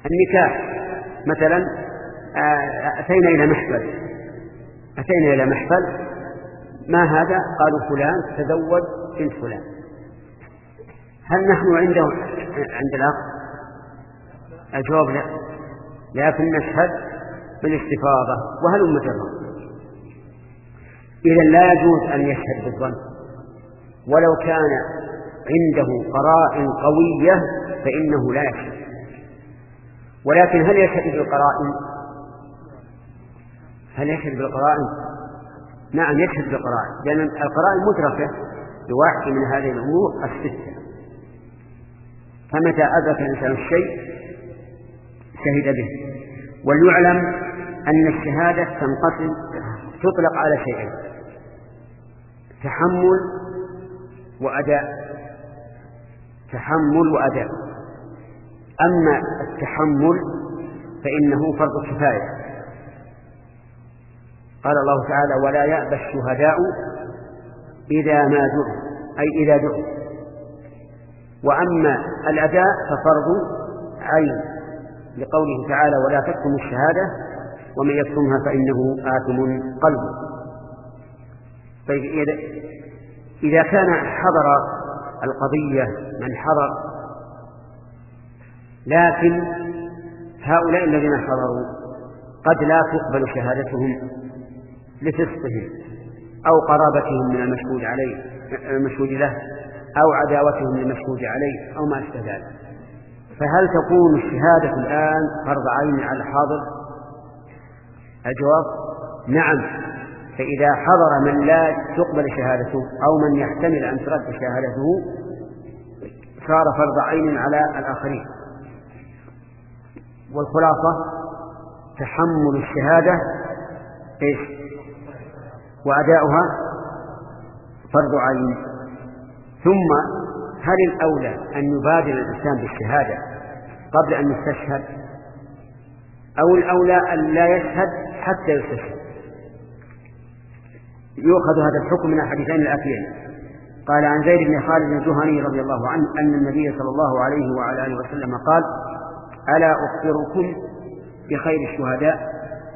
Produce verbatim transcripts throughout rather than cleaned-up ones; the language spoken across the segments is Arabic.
النكاح مثلا، أتينا إلى محفل أتينا إلى محفل ما هذا؟ قالوا فلان تزوج بنت فلان. هل نحن عنده عند الأخ؟ الجواب لا، لكن نشهد بالاستفاضة وهل مجرد. إذا لا يجوز أن يشهد بالظن، ولو كان عنده قرائن قوية فإنه لا يشهد. ولكن هل يشهد بالقرائن؟ هل يشهد بالقرائن؟ نعم يشهد بالقرائن، لأن القرائن مدركة بواحد من هذه الأمور الستة. فمتى أدرك الإنسان الشيء شهد به. وليعلم أن الشهادة تنقسم، تطلق على شيئين: تحمل وأداء. تحمل وأداء. أما التحمل فإنه فرض كفاية. قال الله تعالى: ولا يأبى الشهداء إذا ما دعوا، أي إذا دعوا. وأما الأداء ففرض عين، لقوله تعالى: ولا تكتموا الشهادة ومن يكتمها فإنه آثم قلبه. طيب إذا كان حضر القضية من حضر، لكن هؤلاء الذين حضروا قد لا تقبل شهادتهم لفسقهم أو قرابتهم من المشهود عليه المشهود له أو عداوتهم للمشهود عليه أو ما أشبه ذلك، فهل تكون الشهادة الآن فرض عين على الحاضر؟ الجواب: نعم. فإذا حضر من لا تقبل شهادته أو من يحتمل أن ترد شهادته صار فرض عين على الآخرين. والخلاصة: تحمل الشهادة إيش؟ وأداؤها فرض عين. ثم هل الأولى أن يبادر الإنسان بالشهادة قبل أن يستشهد، أو الأولى أن لا يشهد حتى يستشهد؟ يؤخذ هذا الحكم من الحديثين الآتيين. قال عن زيد بن خالد الجهني رضي الله عنه أن النبي صلى الله عليه وعلى آله وسلم قال: ألا أخبركم بخير الشهداء؟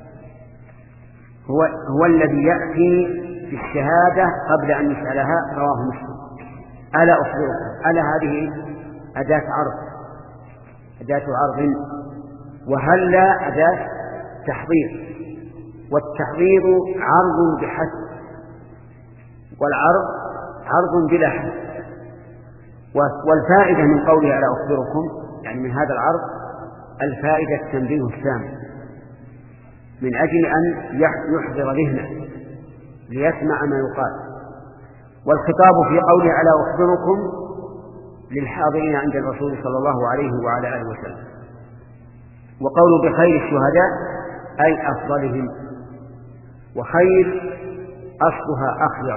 هو, هو الذي يأتي في الشهادة قبل أن يسألها. رواه مسلم. ألا أخبركم، ألا هذه أداة عرض، أداة عرض، وهلا أداة تحضير. والتحضير عرض بحث، والعرض عرض بلا حث. والفائدة من قوله ألا أخبركم يعني من هذا العرض الفائدة التنبيه السامع، من أجل أن يحضر ذهنه ليسمع ما يقال. والخطاب في قوله ألا أخبركم للحاضرين عند الرسول صلى الله عليه وعلى آله وسلم. وقوله بخير الشهداء أي أفضلهم. وخير أصلها أخير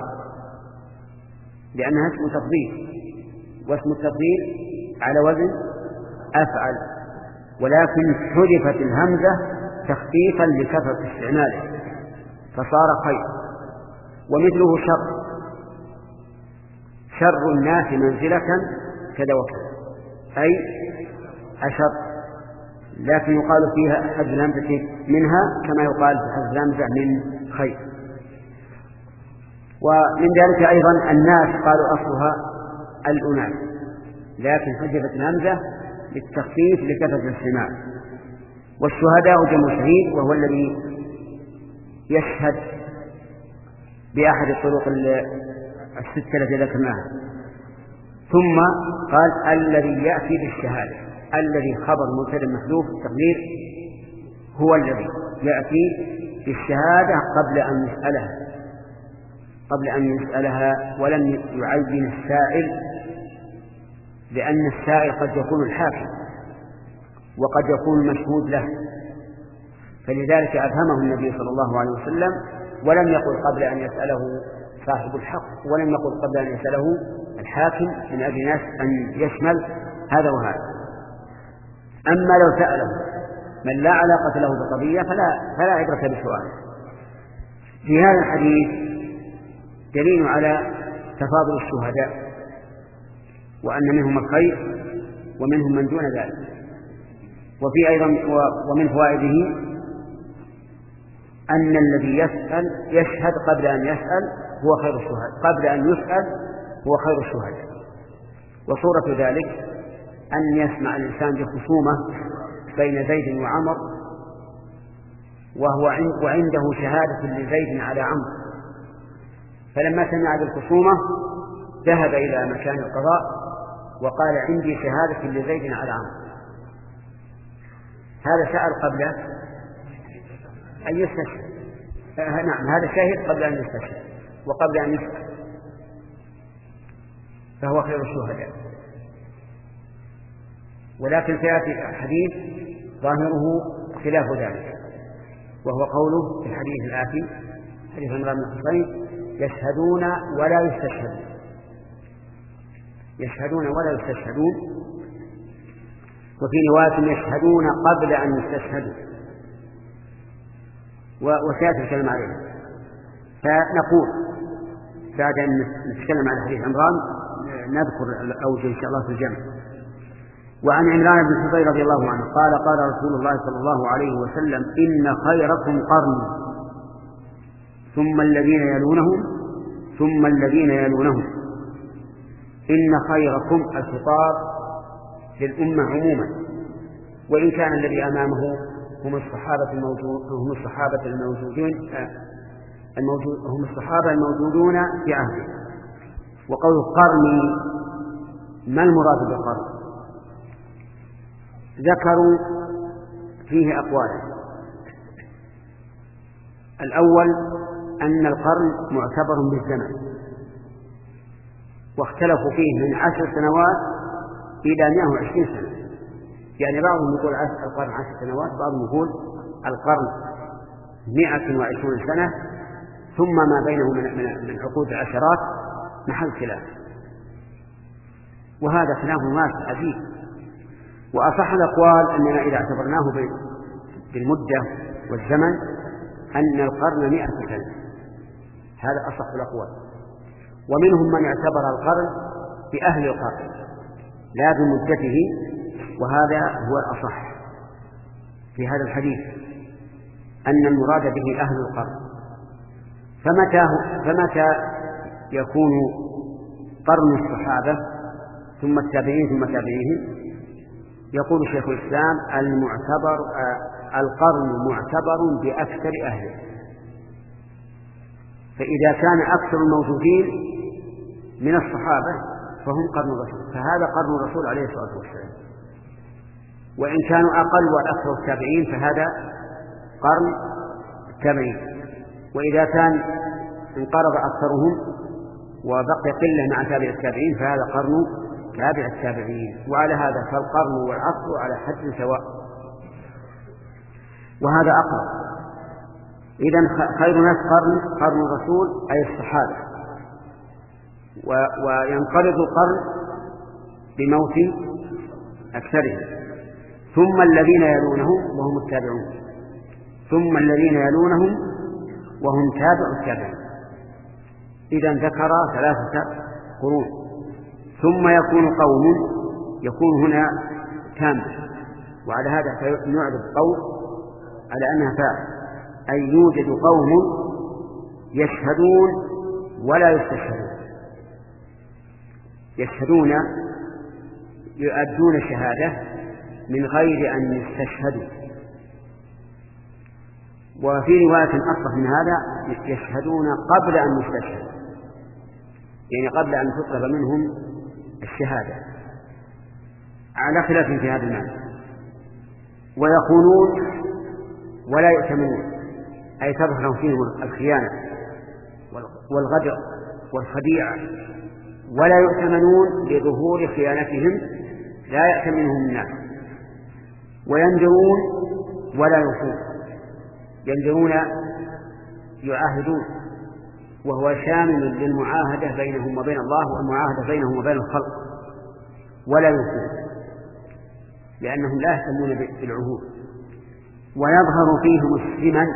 لأنها اسم تفضيل، واسم التفضيل على وزن أفعل، ولكن حذفت الهمزة تخفيفا لكثرة استعماله فصار خير. ومثله شر، شر الناس منزلة كذا وكذا، أي أشر، لكن يقال فيها حذف الهمزة منها كما يقال في حذف الهمزة من خير. ومن ذلك أيضا الناس قالوا أصلها الأناس، لكن حذفت الهمزة للتخفيف لكثرة الاستعمال. والشهداء جمع شهيد، وهو الذي يشهد بأحد الطرق الستة التي ذكرناها. ثم قال الذي يأتي بالشهادة، الذي خبر مبتدأ محذوف التقدير هو الذي يأتي بالشهادة قبل أن يسألها قبل أن يسألها ولم يعين السائل، لأن السائل قد يكون الحاكم وقد يكون المشهود له، فلذلك أفهمه النبي صلى الله عليه وسلم ولم يقل قبل أن يسأله صاحب الحق، ولم يقل قبل أن يسأله الحاكم، من أجل ناس أن يشمل هذا وهذا. أما لو سأله من لا علاقة له بالقضية فلا, فلا عبرة بسؤاله. في هذا الحديث دليل على تفاضل الشهداء، وأن منهم الخير ومنهم من دون ذلك. وفي أيضا ومن فوائده أن الذي يسأل يشهد قبل أن يسأل هو خير الشهداء، قبل أن يسأل هو خير الشهداء. وصورة ذلك أن يسمع الإنسان بخصومة بين زيد وعمر وهو وعنده شهادة لزيد على عمرو، فلما سمع بالخصومة ذهب إلى مكان القضاء وقال عندي شهادة لزيد على عمرو. هذا سأل قبل أن يستشهد، آه نعم هذا شاهد قبل أن يستشهد وقبل أن يسأل، فهو خير الشهداء. ولكن سيأتي حديث ظاهره خلاف ذلك، وهو قوله في الحديث الآتي حديث عمران بن حصين يشهدون ولا يستشهدون، يشهدون ولا يستشهدون، وفي رواية يشهدون قبل أن يستشهدوا، وسيأتي الكلام عليه. فنقول بعد أن نتكلم عن حديث عمران نذكر الأوجه إن شاء الله في الجمع. وعن عمران بن حصين رضي الله عنه قال قال رسول الله صلى الله عليه وسلم إن خيركم قرني ثم الذين يلونهم ثم الذين يلونهم. إن خيركم الخطاب للأمة عموما، وإن كان الذي أمامه هم الصحابة الموجود هم الصحابة الموجودين الموجود هم الصحابة الموجودون في عهده. وقول قرني ما المراد بالقرن؟ ذكروا فيه أقوالا. الأول أن القرن معتبر بالزمن، واختلفوا فيه من عشر سنوات إلى مئة وعشرين سنة، يعني بعضهم يقول القرن عشر سنوات، بعضهم يقول القرن مئة وعشرون سنة، ثم ما بينه من عقود العشرات محل خلاف، وهذا خلاف واسع عجيب. وأصح الأقوال أننا إذا اعتبرناه بالمدة والزمن أن القرن مئة سنة، هذا أصح الأقوال. ومنهم من اعتبر القرن بأهل القرن لا بمدته، وهذا هو الأصح في هذا الحديث، أن المراد به أهل القرن. فمتى, فمتى يكون قرن الصحابة ثم التابعين ثم تابعيهم؟ يقول شيخ الإسلام المعتبر القرن معتبر بأكثر أهله، فإذا كان أكثر الموجودين من الصحابة فهم قرن الرسول، فهذا قرن الرسول عليه الصلاة والسلام. وإن كانوا أقل وأكثر التابعين فهذا قرن التابعين. وإذا كان انقرض أكثرهم وبقي قلة مع تابع التابعين فهذا قرن تابع التابعين. وعلى هذا فالقرن والعصر على حد سواء، وهذا أقرب. إذن خير الناس قرن قرن الرسول أي الصحابة، وينقرض القرن بموت أكثرهم، ثم الذين يلونهم وهم التابعون، ثم الذين يلونهم وهم تابع التابعين. إذن ذكر ثلاثة قرون. ثم يكون قوم، يكون هنا تام، وعلى هذا فنعرض قوم على أنها فاعل، أي يوجد قوم يشهدون ولا يستشهدون، يشهدون يؤدون الشهادة من غير أن يستشهدوا. وفي رواية أصح من هذا يشهدون قبل أن يستشهدوا، يعني قبل أن تطلب منهم الشهادة، على خلاف في هذا المعنى. ويخونون ولا يؤتمنون، أي تظهر فيهم الخيانة والغدر والخديعة، ولا يؤتمنون لظهور خيانتهم، لا يأتمنهم الناس. وينذرون ولا يوفون، ينذرون يعاهدون، وهو شامل للمعاهدة بينهم وبين الله والمعاهدة بينهم وبين الخلق، ولا يوفون لأنهم لا يهتمون بالعهود. ويظهر فيهم السمن،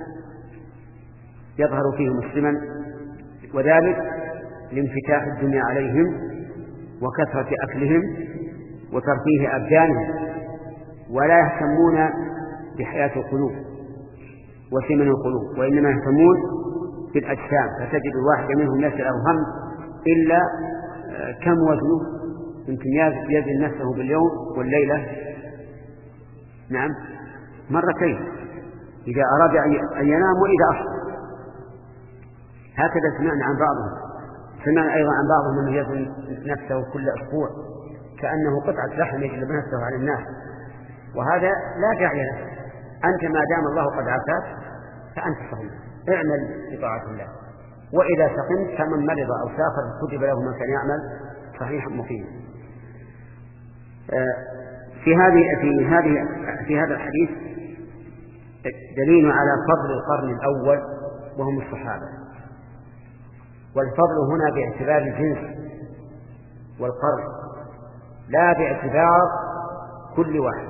يظهر فيهم السمن، وذلك لانفتاح الدنيا عليهم وكثرة أكلهم وترفيه أبدانهم، ولا يهتمون بحياة القلوب وثمن القلوب، وإنما يهتمون بالأجسام. فتجد الواحد منهم ليس له هم إلا كم وزنه، يمكن يزن نفسه باليوم والليلة نعم مرتين إذا أراد أن ينام وإذا أصبح. هكذا سمعنا عن بعضهم. سمعنا أيضا عن بعضهم أنه يزن نفسه كل أسبوع كأنه قطعة لحم يجلب نفسه على الناس، وهذا لا داعي له. أنت ما دام الله قد عافاك فأنت صحيح، اعمل بطاعة الله. وإذا سقمت فمن مرض أو سافر كتب له ما كان يعمل صحيحا مقيما. في هذه في هذه في هذا الحديث دليل على فضل القرن الأول وهم الصحابة. والفضل هنا باعتبار الجنس والقرن لا باعتبار كل واحد،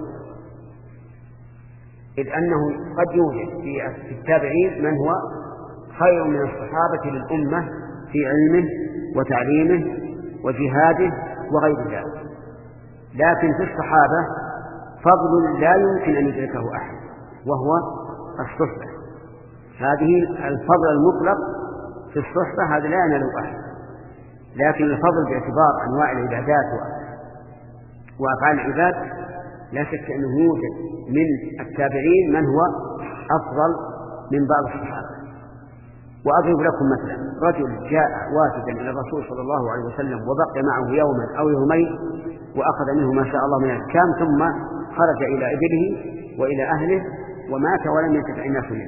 إذ أنه قد يوجد في التابعين من هو خير من الصحابة للأمة في علمه وتعليمه وجهاده وغير ذلك، لكن في الصحابة فضل لا يمكن أن يدركه أحد وهو الصحبة. هذه الفضل المطلق في الصحبة هذا لا يناله أحد، لكن الفضل باعتبار أنواع العبادات وأفعال العباد لا شك أنه يوجد من التابعين من هو أفضل من بعض الصحابة. وأضرب لكم مثلا رجل جاء وافدا إلى الرسول صلى الله عليه وسلم وبقي معه يوما أو يومين وأخذ منه ما شاء الله من الأحكام، ثم خرج إلى إبله وإلى أهله ومات ولم ينتفع الناس منه.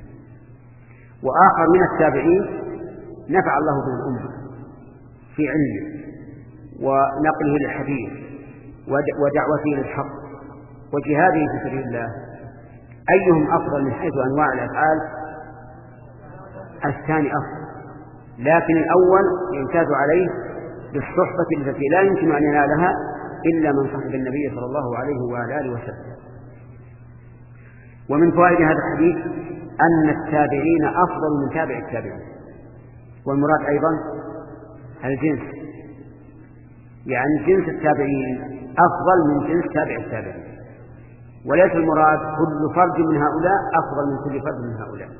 وآخر من التابعين نفع الله به الأمة في علمه ونقله للحديث ودعوته للحق وجهاده في سبيل الله. أيهم أفضل من حيث أنواع الأفعال؟ الثاني أفضل، لكن الأول يمتاز عليه بالصحبة التي لا يمكن أن ينالها إلا من صحب النبي صلى الله عليه وآله وسلم. ومن فوائد هذا الحديث أن التابعين أفضل من تابع التابعين، والمراد أيضا الجنس، يعني جنس التابعين أفضل من جنس تابع التابعين، وليس المراد كل فرد من هؤلاء أفضل من كل فرد من هؤلاء،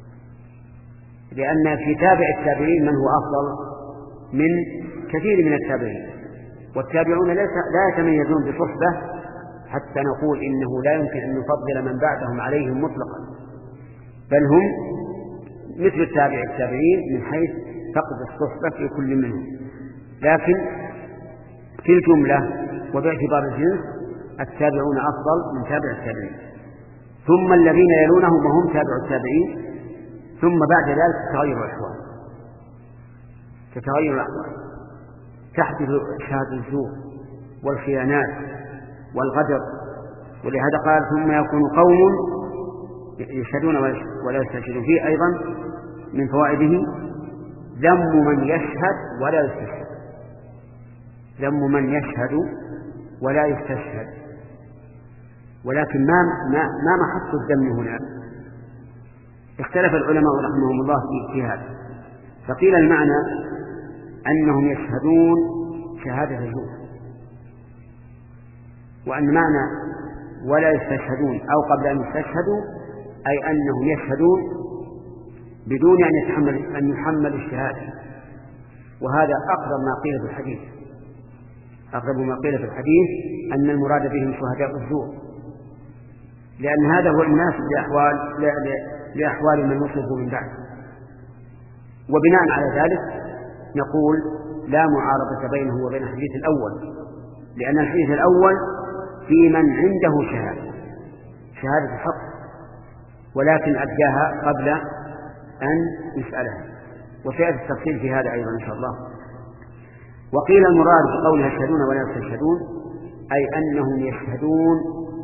لأن في تابع التابعين من هو أفضل من كثير من التابعين، والتابعون لا يتميزون بصحبة حتى نقول إنه لا يمكن أن نفضل من بعدهم عليهم مطلقا، بل هم مثل التابع التابعين من حيث فقد الصحبة في كل منهم. لكن في الجملة وباعتبار الجنس التابعون أفضل من تابع التابعين، ثم الذين يلونهم وهم تابع التابعين، ثم بعد ذلك تتغير الأحوال تتغير الأحوال تحدث شهادة الزور والخيانات والغدر. ولهذا قال ثم يكون قوم يشهدون ولا يستشهدون. فيه أيضا من فوائده ذم من يشهد ولا يستشهد، ذم من يشهد ولا يستشهد، ولكن ما ما ما محط الذم هنا؟ اختلف العلماء رحمهم الله في هذا، فقيل المعنى أنهم يشهدون شهادة الزور، وأن معنى ولا يستشهدون أو قبل أن يستشهدوا أي أنهم يشهدون بدون أن يتحمل أن يحمل الشهادة. وهذا أقرب ما قيل في الحديث، أقرب ما قيل في الحديث أن المراد بهم شهداء الزور، لأن هذا هو الناس لأحوال لأحوال من وصفوا من بعد. وبناء على ذلك نقول لا معارضة بينه وبين الحديث الأول، لأن الحديث الأول في من عنده شهادة شهادة الحق ولكن أداها قبل أن يسألها، وسيأتي التفصيل في هذا أيضا إن شاء الله. وقيل المراد بقول يشهدون ولا يستشهدون أي أنهم يشهدون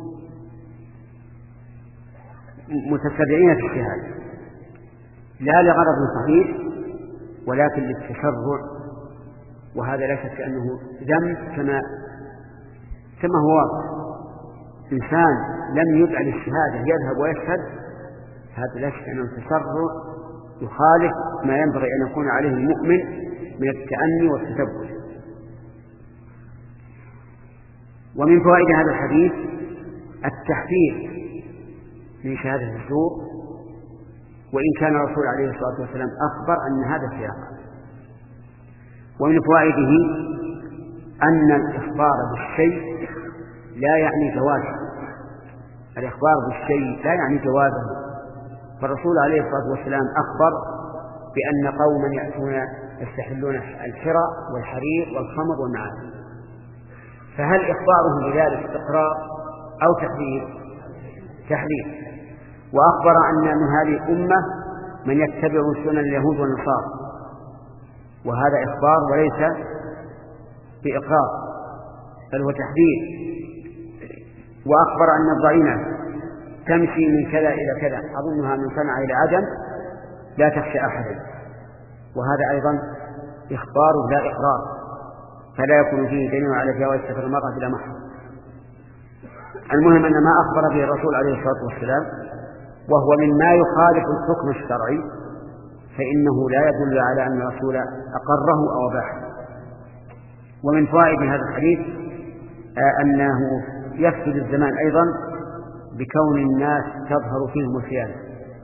متسرعين في الشهادة لا لغرض صحيح ولكن للتشرع، وهذا لا شك أنه ذنب كما كما هو واضح. إنسان لم يدع للشهادة يذهب ويشهد، هذا لا شك أنه تشرع يخالف ما ينبغي أن يكون عليه المؤمن من التأني والتثبت. ومن فوائد هذا الحديث التحذير من شهادة الزور، وإن كان الرسول عليه الصلاة والسلام أخبر أن هذا سيقع. ومن فوائده أن الإخبار بالشيء لا يعني جوازه، الإخبار بالشيء لا يعني جوازه، فالرسول عليه الصلاة والسلام أخبر بأن قوما يأتون يستحلون الحرى والحرير والخمر والمعازف، فهل إخباره بذلك إقرار أو تحذير؟ تحذير. وأخبر أن من هذه الأمة من يتبع سنن اليهود والنصارى، وهذا إخبار وليس بإقرار بل هو تحذير. وأخبر أن الضعينة تمشي من كذا إلى كذا، أظنها من صنع إلى عدم لا تخشى أحدا، وهذا أيضا إخبار لا إقرار، فلا يكون فيه دليل على جواز سفر المرأة بلا محرم. المهم أن ما أخبر به الرسول عليه الصلاة والسلام وهو مما يخالف الحكم الشرعي فإنه لا يدل على أن الرسول أقره أو أباحه. ومن فوائد هذا الحديث أنه يفسد الزمان أيضا بكون الناس تظهر فيهم الخيانة،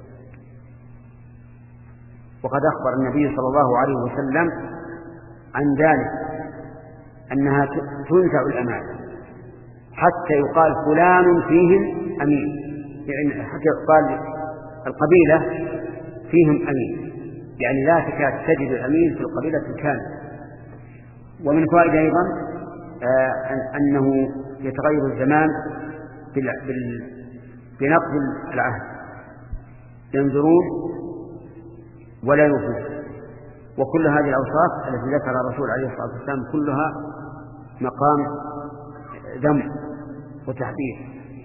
وقد أخبر النبي صلى الله عليه وسلم عن ذلك أنها تنزع الأمانة حتى يقال فلان فيهم أمين، يعني حتى يقال القبيلة فيهم أمين، يعني لا تكاد تجد الأمين في القبيلة الكاملة. ومن فوائد أيضا آه أنه يتغير الزمان بنقض العهد، ينظرون ولا يوفون. وكل هذه الأوصاف التي ذكر الرسول عليه الصلاة والسلام كلها مقام ذم وتحذير.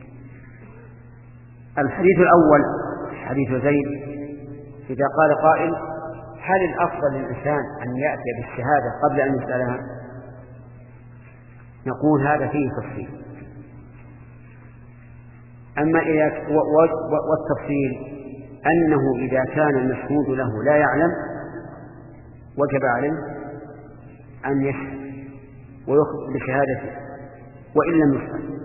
الحديث الأول حديث زيد، إذا قال قائل هل الأفضل للإنسان أن يأتي بالشهادة قبل أن يسألها؟ نقول هذا فيه تفصيل. أما والتفصيل أنه إذا كان المشهود له لا يعلم وجب عليه أن يشهد ويخبر بشهادته وإن لم يسأل.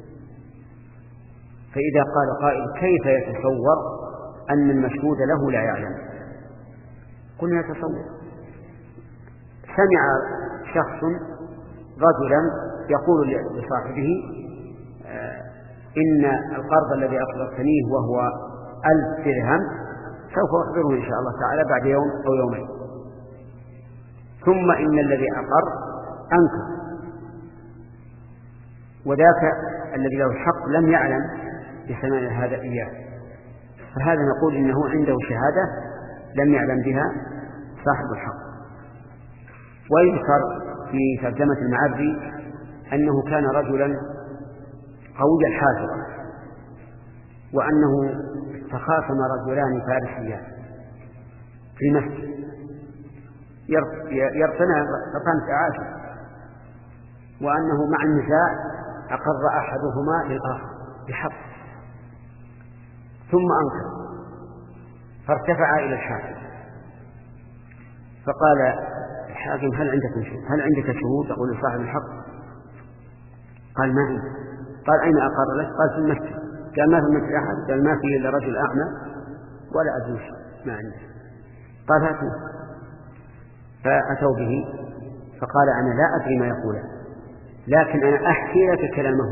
فإذا قال قائل كيف يتصور أن المشهود له لا يعلم؟ قلنا يتصور. سمع شخص رجلا يقول لصاحبه إن القرض الذي أقرضتنيه وهو ألف درهم سوف أخبره إن شاء الله تعالى بعد يوم أو يومين، ثم إن الذي أقر أنكر، وذاك الذي له الحق لم يعلم بثمان هذا إياه، فهذا نقول إنه عنده شهادة لم يعلم بها صاحب الحق. ويذكر في ترجمة المعري أنه كان رجلا قوي الحاجرة، وأنه تخاصم رجلان فارسيان في مسجد يرتنى رطان تعاشر، وأنه مع النزاع أقر أحدهما للآخر بحق ثم أنكر، فارتفع إلى الحاكم فقال الحاكم هل عندك شهود؟ هل عندك شهود تقول لصاحب الحق؟ قال ما عندي. قال أين أقر لك؟ قال في المسجد. قال ما في المسجد أحد؟ قال ما فيه إلا رجل أعمى ولا أدري ما عنده. قال هاتوا، فأتوا به فقال أنا لا أدري ما يقوله لكن أنا أحكي لك كلامه،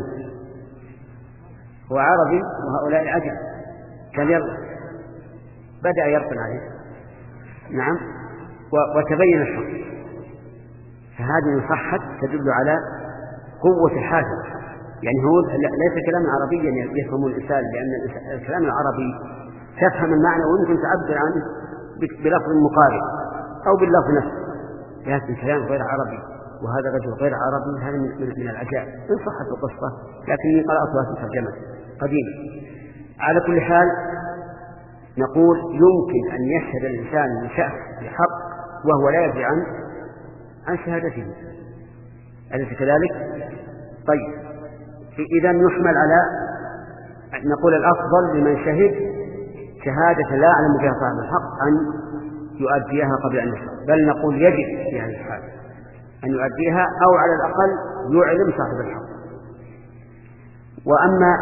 هو عربي وهؤلاء عجم. قال يلا، بدأ يرطن عليه نعم وتبين الحق. فهذه صحت تدل على قوة الحاجة، يعني هو ليس كلاما عربيا يفهم الإنسان، لأن الكلام العربي تفهم المعنى ويمكن تعبر عنه بلفظ مقارب أو باللفظ نفسه، لكن كلام غير عربي وهذا رجل غير عربي، هذا من العجائب إن صحت القصة، لكني قرأتها في ترجمة قديمة. على كل حال نقول يمكن أن يشهد الإنسان لشخص بحق وهو لا يدري عن عن شهادته، أليس كذلك؟ طيب إذا يحمل على نقول الأفضل لمن شهد شهادة لا يعلم بها صاحب الحق أن يؤديها قبل أن يشهد، بل نقول يجب في هذه الحال أن يؤديها أو على الأقل يعلم صاحب الحق. وأما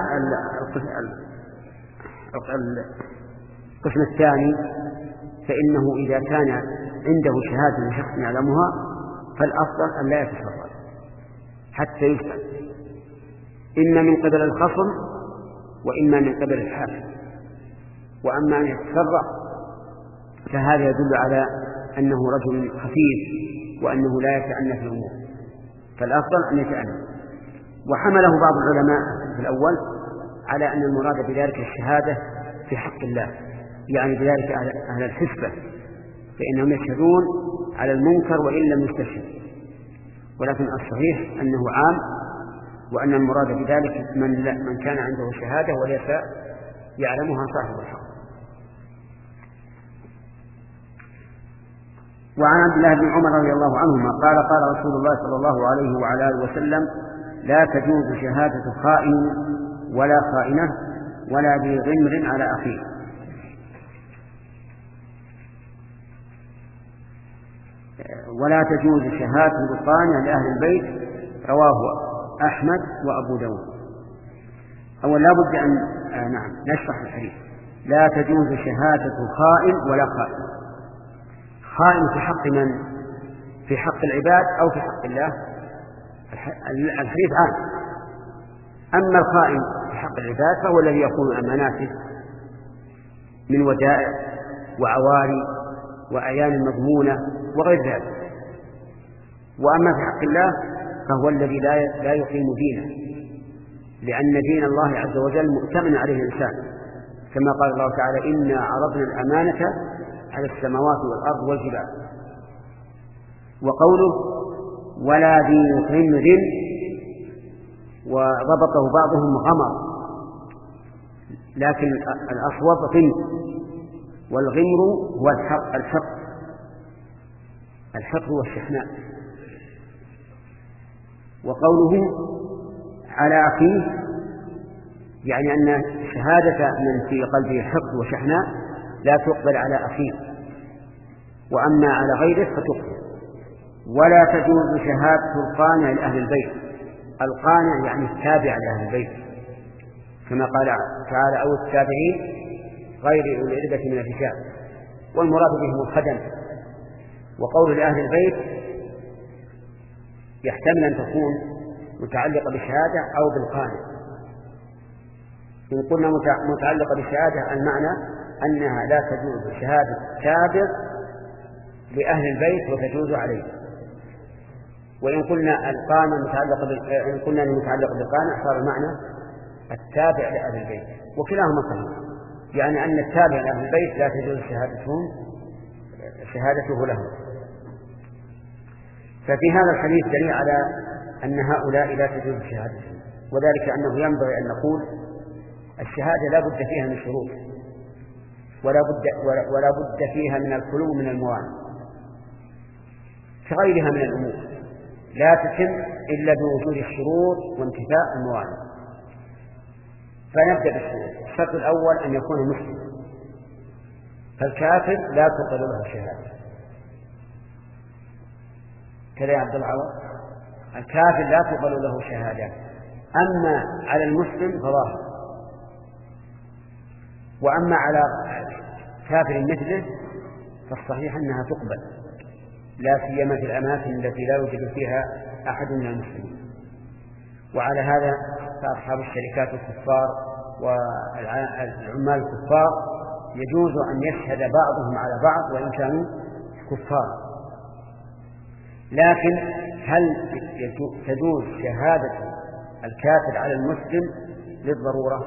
القسم الثاني فإنه إذا كان عنده شهادة لشخص يعلمها فالأفضل أن لا يتصرف حتى يسأل، إما من قبل الخصم وإما من قبل الحاكم. وأما أن يتصرف فهذا يدل على أنه رجل خفيف وأنه لا يتأنى في الأمور، فالأفضل أن يتأنى. وحمله بعض العلماء في الأول على أن المراد بذلك الشهادة في حق الله، يعني بذلك أهل الحسبة، فإنهم يشهدون على المنكر وإن لم يستشهد. ولكن الصحيح أنه عام، وأن المراد بذلك من, من كان عنده شهادة وليس يعلمها صاحب الحق. وعن عبد الله بن عمر رضي الله عنهما قال قال رسول الله صلى الله عليه وعلى آله وسلم: لا تجوز شهادة خائن ولا خائنة ولا ذي غمر على أخيه. ولا تجوز شهادة القانع لأهل البيت، رواه أحمد وأبو داود. أولا لا بد أن آه نعم نشرح الحديث. لا تجوز شهادة خائن ولا خائن. خائن في حق من؟ في حق العباد أو في حق الله؟ الحديث عام. أما الخائن في حق العباد فهو الذي يخون أماناته من ودائع وعواري وأعيان مضمونة وغير ذلك. وأما في حق الله فهو الذي لا يقيم دينه، لأن دين الله عز وجل مؤتمن عليه الإنسان، كما قال الله تعالى: إنا عرضنا الأمانة على السماوات والأرض والجبال. وقوله ولا ذي غمر وضبطه بعضهم غمر، لكن الأصوب غمر، والغمر هو الحق الحق الحق والشحناء. وقوله على أخيه يعني أن شهادة من في قلبه حقد وشحناء لا تقبل على أخيه، وأما على غيره فتقبل. ولا تجوز شهادة القانع لأهل البيت. القانع يعني التابع لأهل البيت، كما قال تعالى: أو التابعين غير أولي الإربة من الرجال، والمراد بهم الخدم. وقول لأهل البيت يحتمل أن تكون متعلقة بالشهادة أو بالقانع. إن قلنا متعلقة بالشهادة المعنى أنها لا تجوز شهادة تابع لأهل البيت وتجوز عليه. وإن قلنا القانع متعلقة بال... إن قلنا متعلقة بالقانع صار المعنى التابع لأهل البيت، وكلاهما صحيح، يعني أن التابع لأهل البيت لا تجوز شهادتهم شهادته لهم. ففي هذا الحديث دليل على أن هؤلاء لا تجوز شهادتهم، وذلك أنه ينبغي أن نقول الشهادة لا بد فيها من شروط، ولا بد, ولا بد فيها من الخلو من الموانع كغيرها من الأمور، لا تتم إلا بوجود الشروط وانتفاء الموانع. فنبدأ بالشروط. الشرط الأول أن يكون مسلم، فالكافر لا تقبل له شهادة. كذا يا عبد العوض، الكافر لا تقبل له شهادة. أما على المسلم فظاهر، وأما على كافر مثله فالصحيح أنها تقبل، لا سيما في الأماكن التي لا يوجد فيها أحد من المسلمين. وعلى هذا فأصحاب الشركات الكفار والعمال الكفار يجوز أن يشهد بعضهم على بعض وإن كانوا كفار. لكن هل تجوز شهادة الكافر على المسلم للضرورة؟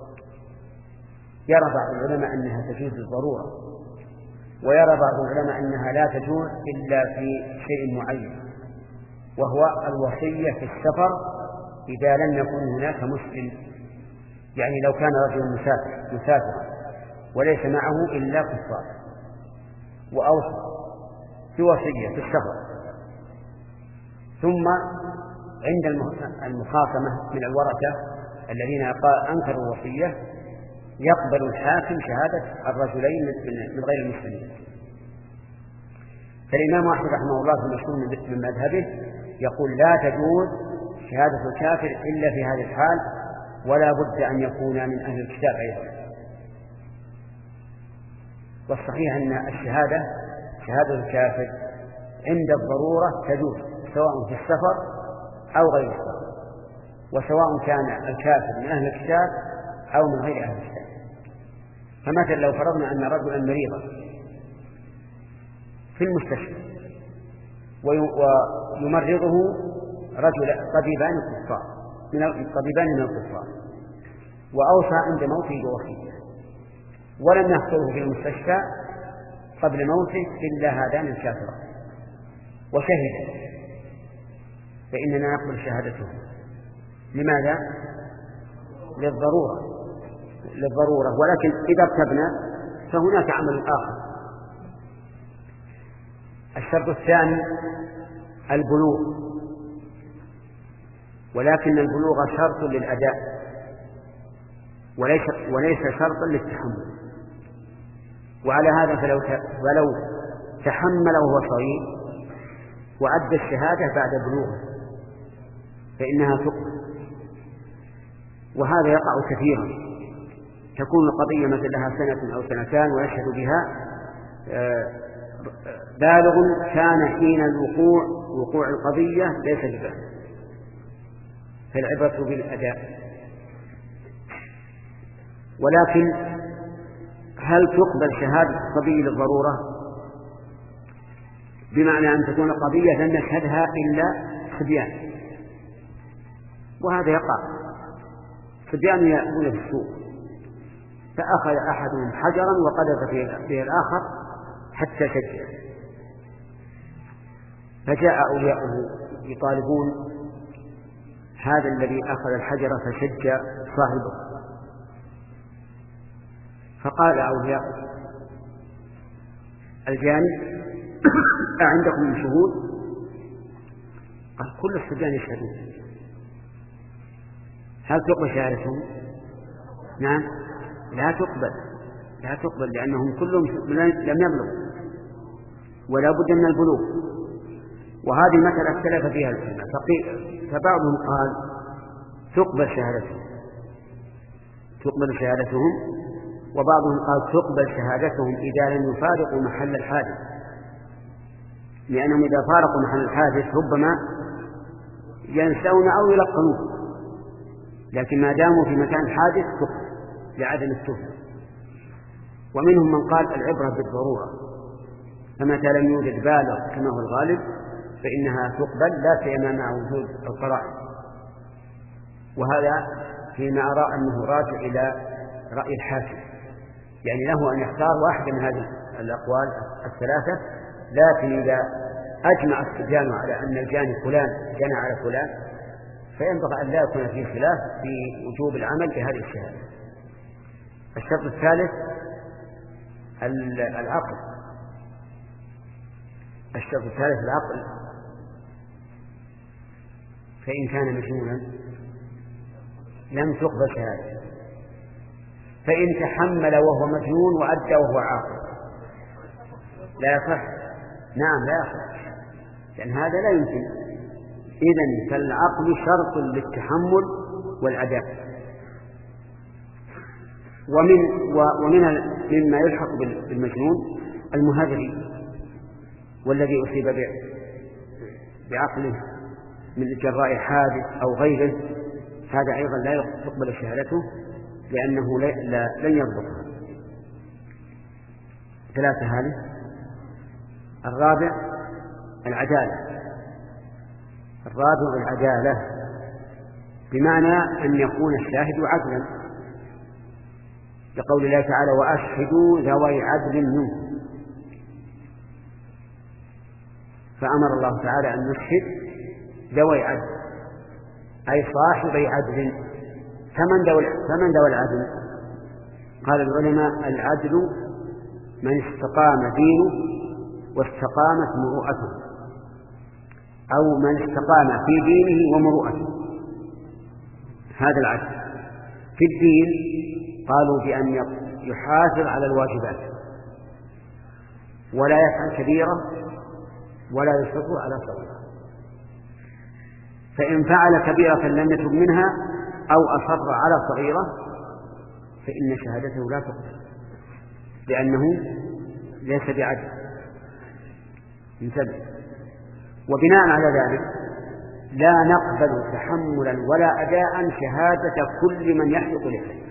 يرى بعض العلماء أنها تجوز للضرورة، ويرى بعض العلماء أنها لا تجوز إلا في شيء معين، وهو الوصية في السفر إذا لم يكن هناك مسلم. يعني لو كان رجل مسافر مسافر وليس معه إلا كفار وأوصى في وصية في السفر، ثم عند المخاصمة من الورثة الذين أنكروا الوصية يقبل الحاكم شهادة الرجلين من غير المسلمين. فالإمام أحمد رحمه الله في المشهور من مذهبه يقول لا تجوز شهادة الكافر إلا في هذه الحال، ولا بد أن يكون من أهل الكتاب أيضا. والصحيح أن الشهادة شهادة الكافر عند الضرورة تجوز سواء في السفر أو غير السفر، وسواء كان الكافر من أهل الكتاب أو من غير أهل الكتاب. فمثلا لو فرضنا أن رجلا مريضا في المستشفى ويمرضه رجل طبيبان كفار من الطبيبان من الكفار، وأوصى عند موته بوصية، ولم يحصله في المستشفى قبل موته إلا هذان الكافران وشهد، فإننا نقبل شهادته. لماذا؟ للضرورة للضرورة ولكن إذا ارتبنا فهناك عمل آخر. الشرط الثاني البلوغ، ولكن البلوغ شرط للأداء وليس, وليس شرطا للتحمل. وعلى هذا فلو, فلو تحمل وهو صغير وأدى الشهادة بعد بلوغه فإنها تقبل. وهذا يقع كثيرا، تكون القضية مثل لها سنة أو سنتان ويشهد بها بالغ كان حين الوقوع وقوع القضية ليس ببالغ، فالعبرة بالأداء. ولكن هل تقبل شهادة الصبي للضرورة؟ بمعنى أن تكون القضية لم يشهدها إلا صبيان، وهذا يقع. صبيان يأكلون في السوق فأخذ أحدهم حجرا وقذف به الآخر حتى شجع، فجاء أولياؤه يطالبون هذا الذي أخذ الحجر فشج صاحبه، فقال أولياء الجانب أعندكم من شهود؟ قال كل الصبيان يشهدون. هل تقبل شهادتهم؟ نعم لا تقبل لا تقبل لأنهم كلهم لم يبلغوا ولا بد من البلوغ. وهذه مسألة اختلف فيها العلماء، فبعضهم قال تقبل شهادتهم تقبل شهادتهم وبعضهم قال تقبل شهادتهم إذا لم يفارقوا محل الحادث، لأنهم إذا فارقوا محل الحادث ربما ينسون أو يلقنون، لكن ما داموا في مكان الحادث تقبل لعدم التهمة. ومنهم من قال العبرة بالضرورة، فمتى لم يوجد بالغ كما هو الغالب فإنها تقبل لا سيما مع وجود القرائن. وهذا فيما أرى أنه راجع إلى رأي الحاكم، يعني له أن يختار واحدة من هذه الأقوال الثلاثة، لكن إذا أجمع السجان على أن الجاني فلان جنى على فلان فينبغي أن لا يكون فيه خلاف في وجوب العمل بهذه الشهادة. الشرط الثالث العقل الشرط الثالث العقل، فإن كان مجنونا لم تقبل شهادته، فإن تحمل وهو مجنون وأدى وهو عاقل لا يصح. نعم لا يصح، لأن هذا لا يمكن. إذن فالعقل شرط للتحمل والأداء. ومن ومن مما يلحق بالمجنون المهذري والذي أصيب بعقله من جراء حادث أو غيره، هذا أيضا لا تقبل شهادته لأنه لن يضبطها. ثلاثة هذه. الرابع العدالة الرابع العدالة بمعنى أن يكون الشاهد عدلا، لقول الله تعالى وأشهدوا ذوي عدل منكم، فأمر الله تعالى أن نشهد ذوي عدل أي صاحبي عدل. فمن ذوي فمن ذوي العدل؟ قال العلماء العدل من استقام دينه واستقامت مروءته، أو من استقام في دينه ومروءته، هذا العدل. في الدين قالوا بأن يحافظ على الواجبات ولا يفعل كبيرة ولا يصر على صغيرة، فإن فعل كبيرة لم يتب منها أو أصر على صغيرة فإن شهادته لا تقبل، لأنه ليس بعدل انتبه. وبناء على ذلك لا نقبل تحملا ولا أداء شهادة كل من يحلق لحيته.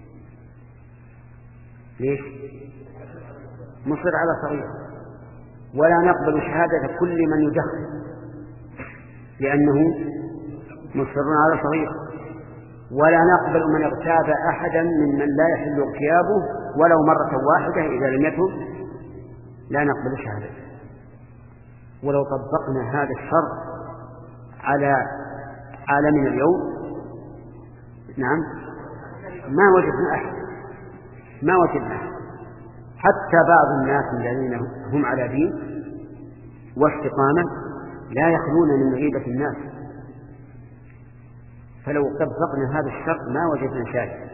ليش؟ مصر على صغيرة. ولا نقبل شهادة كل من يدخن لأنه مصر على صغيرة. ولا نقبل من اغتاب أحدا ممن لا يحل اغتيابه ولو مرة واحدة إذا لم يتب، لا نقبل شهادته. ولو طبقنا هذا الشرط على عالمنا اليوم نعم ما وجدنا أحد ما وجدنا أحد حتى بعض الناس الذين هم على دين واستقامة لا يخلون من غيبة الناس، فلو طبقنا هذا الشرط ما وجدنا شاهد.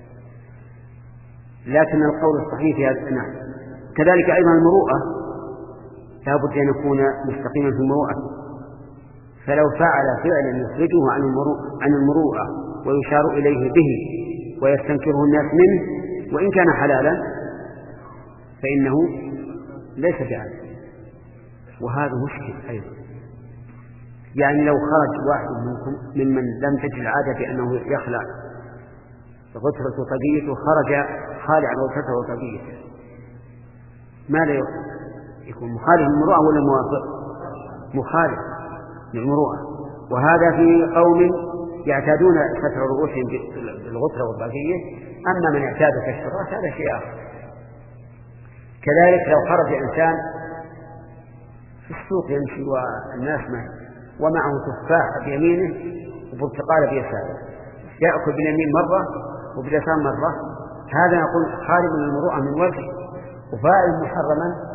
لكن القول الصحيح في هذا نعم. كذلك أيضا المروءة لا بد أن يكون مستقيما في المروءة، فلو فعل فعلا يخرجه عن المروءة, عن المروءة ويشار إليه به ويستنكره الناس منه وإن كان حلالا فإنه ليس بعدل، وهذا مشكل أيضا. يعني لو خرج واحد منكم ممن لم تجد العادة بأنه يخلع غترة وطبيعته خرج خالعا غترته وطبيعته، ما لا يكون مخالف للمروءة ولا موافق؟ مخالف للمروءة. وهذا في قوم يعتادون ستر رؤوسهم بالغترة والطبيعية، أما من اعتاد كشف الرأس هذا شيء آخر. كذلك لو خرج إنسان في السوق يمشي والناس معه ومعه تفاح بيمينه وبرتقال بيساره، يأكل باليمين مرة وباليسار مرة، هذا نقول خارج من المروءة من وجه وفاعل محرما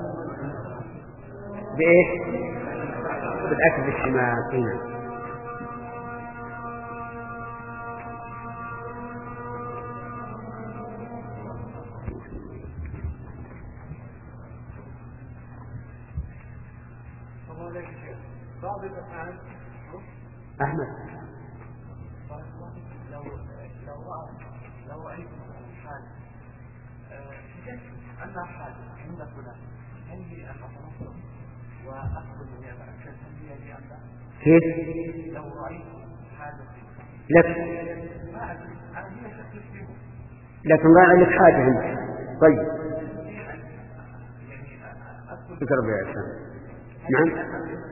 بإيش؟ بالأكل بالشمال. أحمد لو لو رأى لو رأيت حال أن حال عند فلان هل لي أن أتنصر وأخذ لأتأكد هل لي لي أن لا؟ كيف؟ لو رأيت حال لك ما أدري أنا هي شخص فيه لكن ما عندك حاجة عندك. طيب يعني أذكر اقرب يا إنسان. نعم.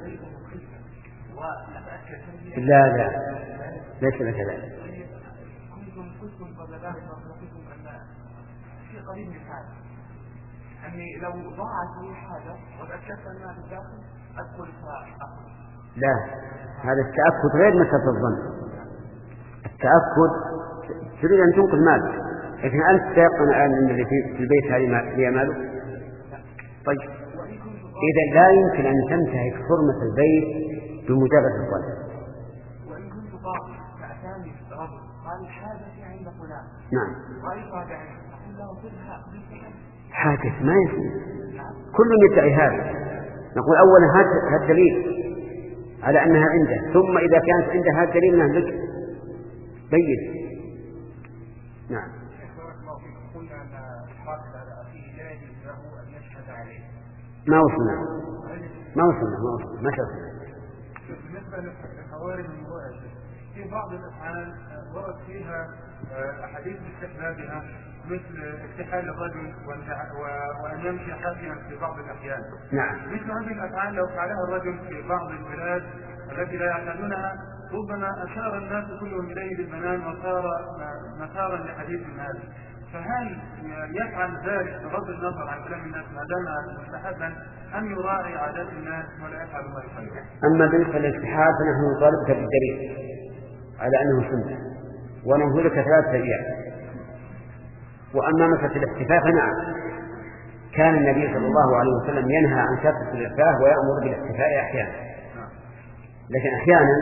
لا لا ليس لك ذلك. كنتم كنتم قبل ذلك أخبرتكم أن في قريب من هذا أني لو ضاعت لي حاجة وتأكدت أنها في الداخل أدخل فأخذ. لا هذا التأكد غير مسألة الظن. التأكد تريد أن تنقذ مالك، لكن أنت تيقن الآن أن اللي في البيت هذه هي ماله. طيب إذا لا يمكن أن تنتهك حرمة البيت بمجرد الظن. وإن كنت ضاعت فأتاني رجل قال حاجتي عند فلان. نعم. رأيت هذا أقول له خذها بالفعل. حاجة ما يسمى كل يدعي هذا. نقول أولا هذا الدليل على أنها عنده، ثم إذا كانت عنده هذا الدليل أنها لك بين. نعم. قلنا أن الحافظ على أخيه لا يجوز له أن يشهد عليه. ما وصلنا ما وصلنا ما وصلنا ما شفنا. بالنسبة لخوارج المروءة في بعض الأحيان ورد فيها أحاديث باستحبابها مثل اكتحال الرجل وأن يمشي حافيا في بعض الأحيان. نعم. مثل هذه الأفعال لو فعلها الرجل في بعض البلاد التي لا يعتادونها ربما أشار الناس كلهم إليه بالبنان وصار مسارا لحديث هذا، فهل يفعل ذلك بغض النظر عن كلام الناس ما دام مستحبا أم يراعي عادات الناس ولا يفعل ما يفعل؟ أما بالنسبة للاجتهاد فنحن نطالبك بالدليل على أنه سنة وننهلك ثلاثة أيام. وأما مسألة الاحتفاء فنعم كان النبي صلى الله عليه وسلم ينهى عن كثرة الاحتفاء ويأمر بالاحتفاء أحيانا، لكن أحيانا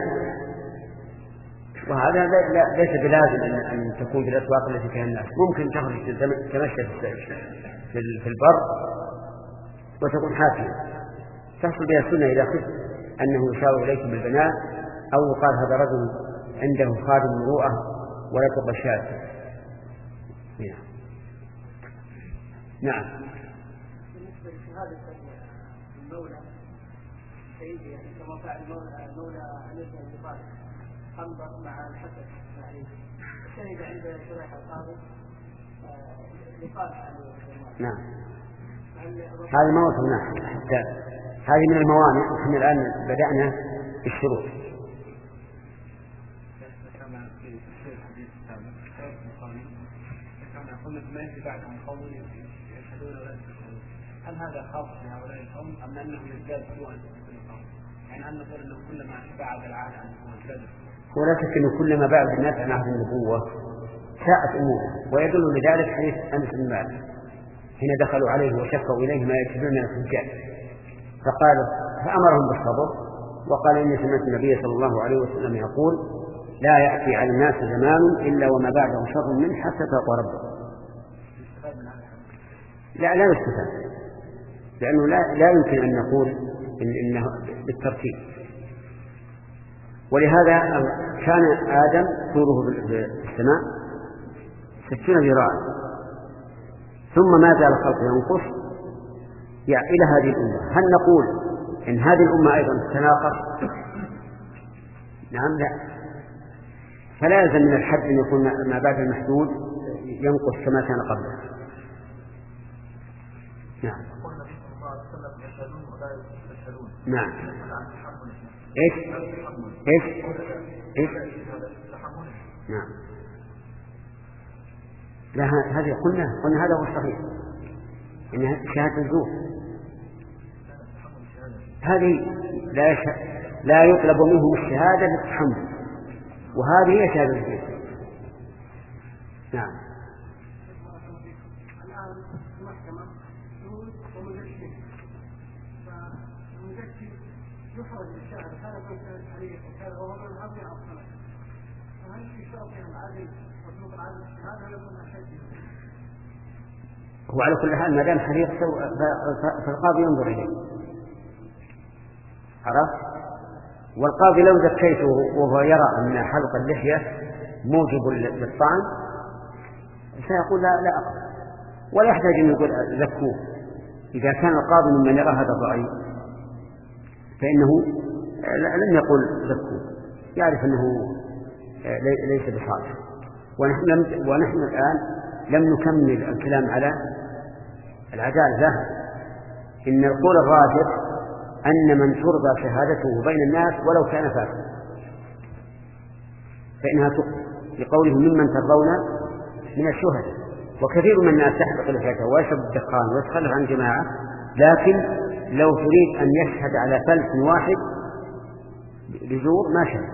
وهذا ليس بلازم أن تكون في الأسواق التي فيها الناس، ممكن تخرج تمشى في البر وتكون حافية تحصل بها السنة إذا خفت أنه يشار إليك بالبنات أو يقال هذا رجل عنده خادم مروءة ولا تقبل شهادته. نعم. بالنسبة لشهادة المولى سيدي يعني كما فعل المولى المولى علي بن أبي طالب خنبر مع الحسن عليه شهد عند شريح القاضي لصالح علي. نعم. هذه ما وصلنا حتى هذه من الموانع. نحن الآن بدأنا بالشروط. كما في الحديث السابق كما قلنا ما يجري بعد عن قوم يشهدون ولا يشهدون، هل هذا خاص بهؤلاء القوم أم أنهم يزداد سوءا في القوم؟ يعني أن نقول أنه كلما بعد العهد عنه ازداد. ولا شك أنه كلما بعد الناس عن عهد النبوة ساءت أموره، ويدل لذلك حديث أنس بن مالك حين دخلوا عليه وشكوا إليه ما يكتبون من الحجاج، فقال فأمرهم بالصبر وقال إني سمعت النبي صلى الله عليه وسلم يقول لا يأتي على الناس زمان إلا وما بعده شر منه حتى تلقى ربه. لا لا يستفاد، لأنه لا, لا يمكن أن نقول إن إنه بالترتيب. ولهذا كان آدم طوله بالسماء ستون ذراعا، ثم ما زال الخلق ينقص يعني إلى هذه الأمة. هل نقول إن هذه الأمة أيضا تناقص؟ نعم لا، فلا يلزم من الحد أن يكون ما بعد المحدود ينقص كما كان قبله. نعم. نعم. إيش؟ إيش؟ إيش؟ نعم. لا هذه قلنا قلنا هذا هو الصحيح، إنها شهادة الزور هذه لا يشهد لا يطلب منهم الشهادة للتحمل، وهذه هي شهادة الزور. نعم. يخرج الشاهد هذا كان عليه وكان هو من الأرض أصلا، فهل في شرط العدل وطلب العدل هذا يكون أشد؟ هو على كل حال ما دام حريق فالقاضي ينظر إليه، عرفت؟ والقاضي لو زكيته وهو يرى أن حلق اللحية موجب للطعن سيقول لا لا أقبل، ولا يحتاج أن يقول زكوه. إذا كان القاضي ممن يرى هذا الرأي فإنه لم يقل زكوه، يعرف أنه ليس بصالح. ونحن, ونحن الآن لم نكمل الكلام على العدالة، إن القول الراجح أن من ترضى شهادته بين الناس ولو كان فاسدا فإنها تقبل، لقوله ممن ترضون من الشهداء. وكثير من الناس يحلق لحيته ويشرب الدخان ويتخلف عن جماعة، لكن لو تريد أن يشهد على فلس واحد بزور ما شهد.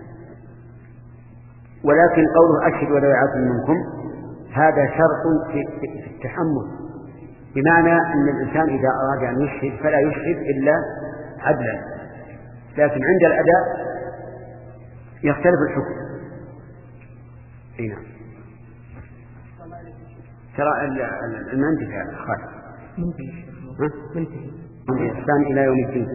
ولكن قوله أشهد ولو يعاصم منكم هذا شرط في التحمل، بمعنى أن الإنسان إذا أراد أن يشهد فلا يشهد إلا عدلا، لكن عند الأداء يختلف الحكم. هنا ترى المنتهى خالد منتهي الإحسان إلى يوم الدين.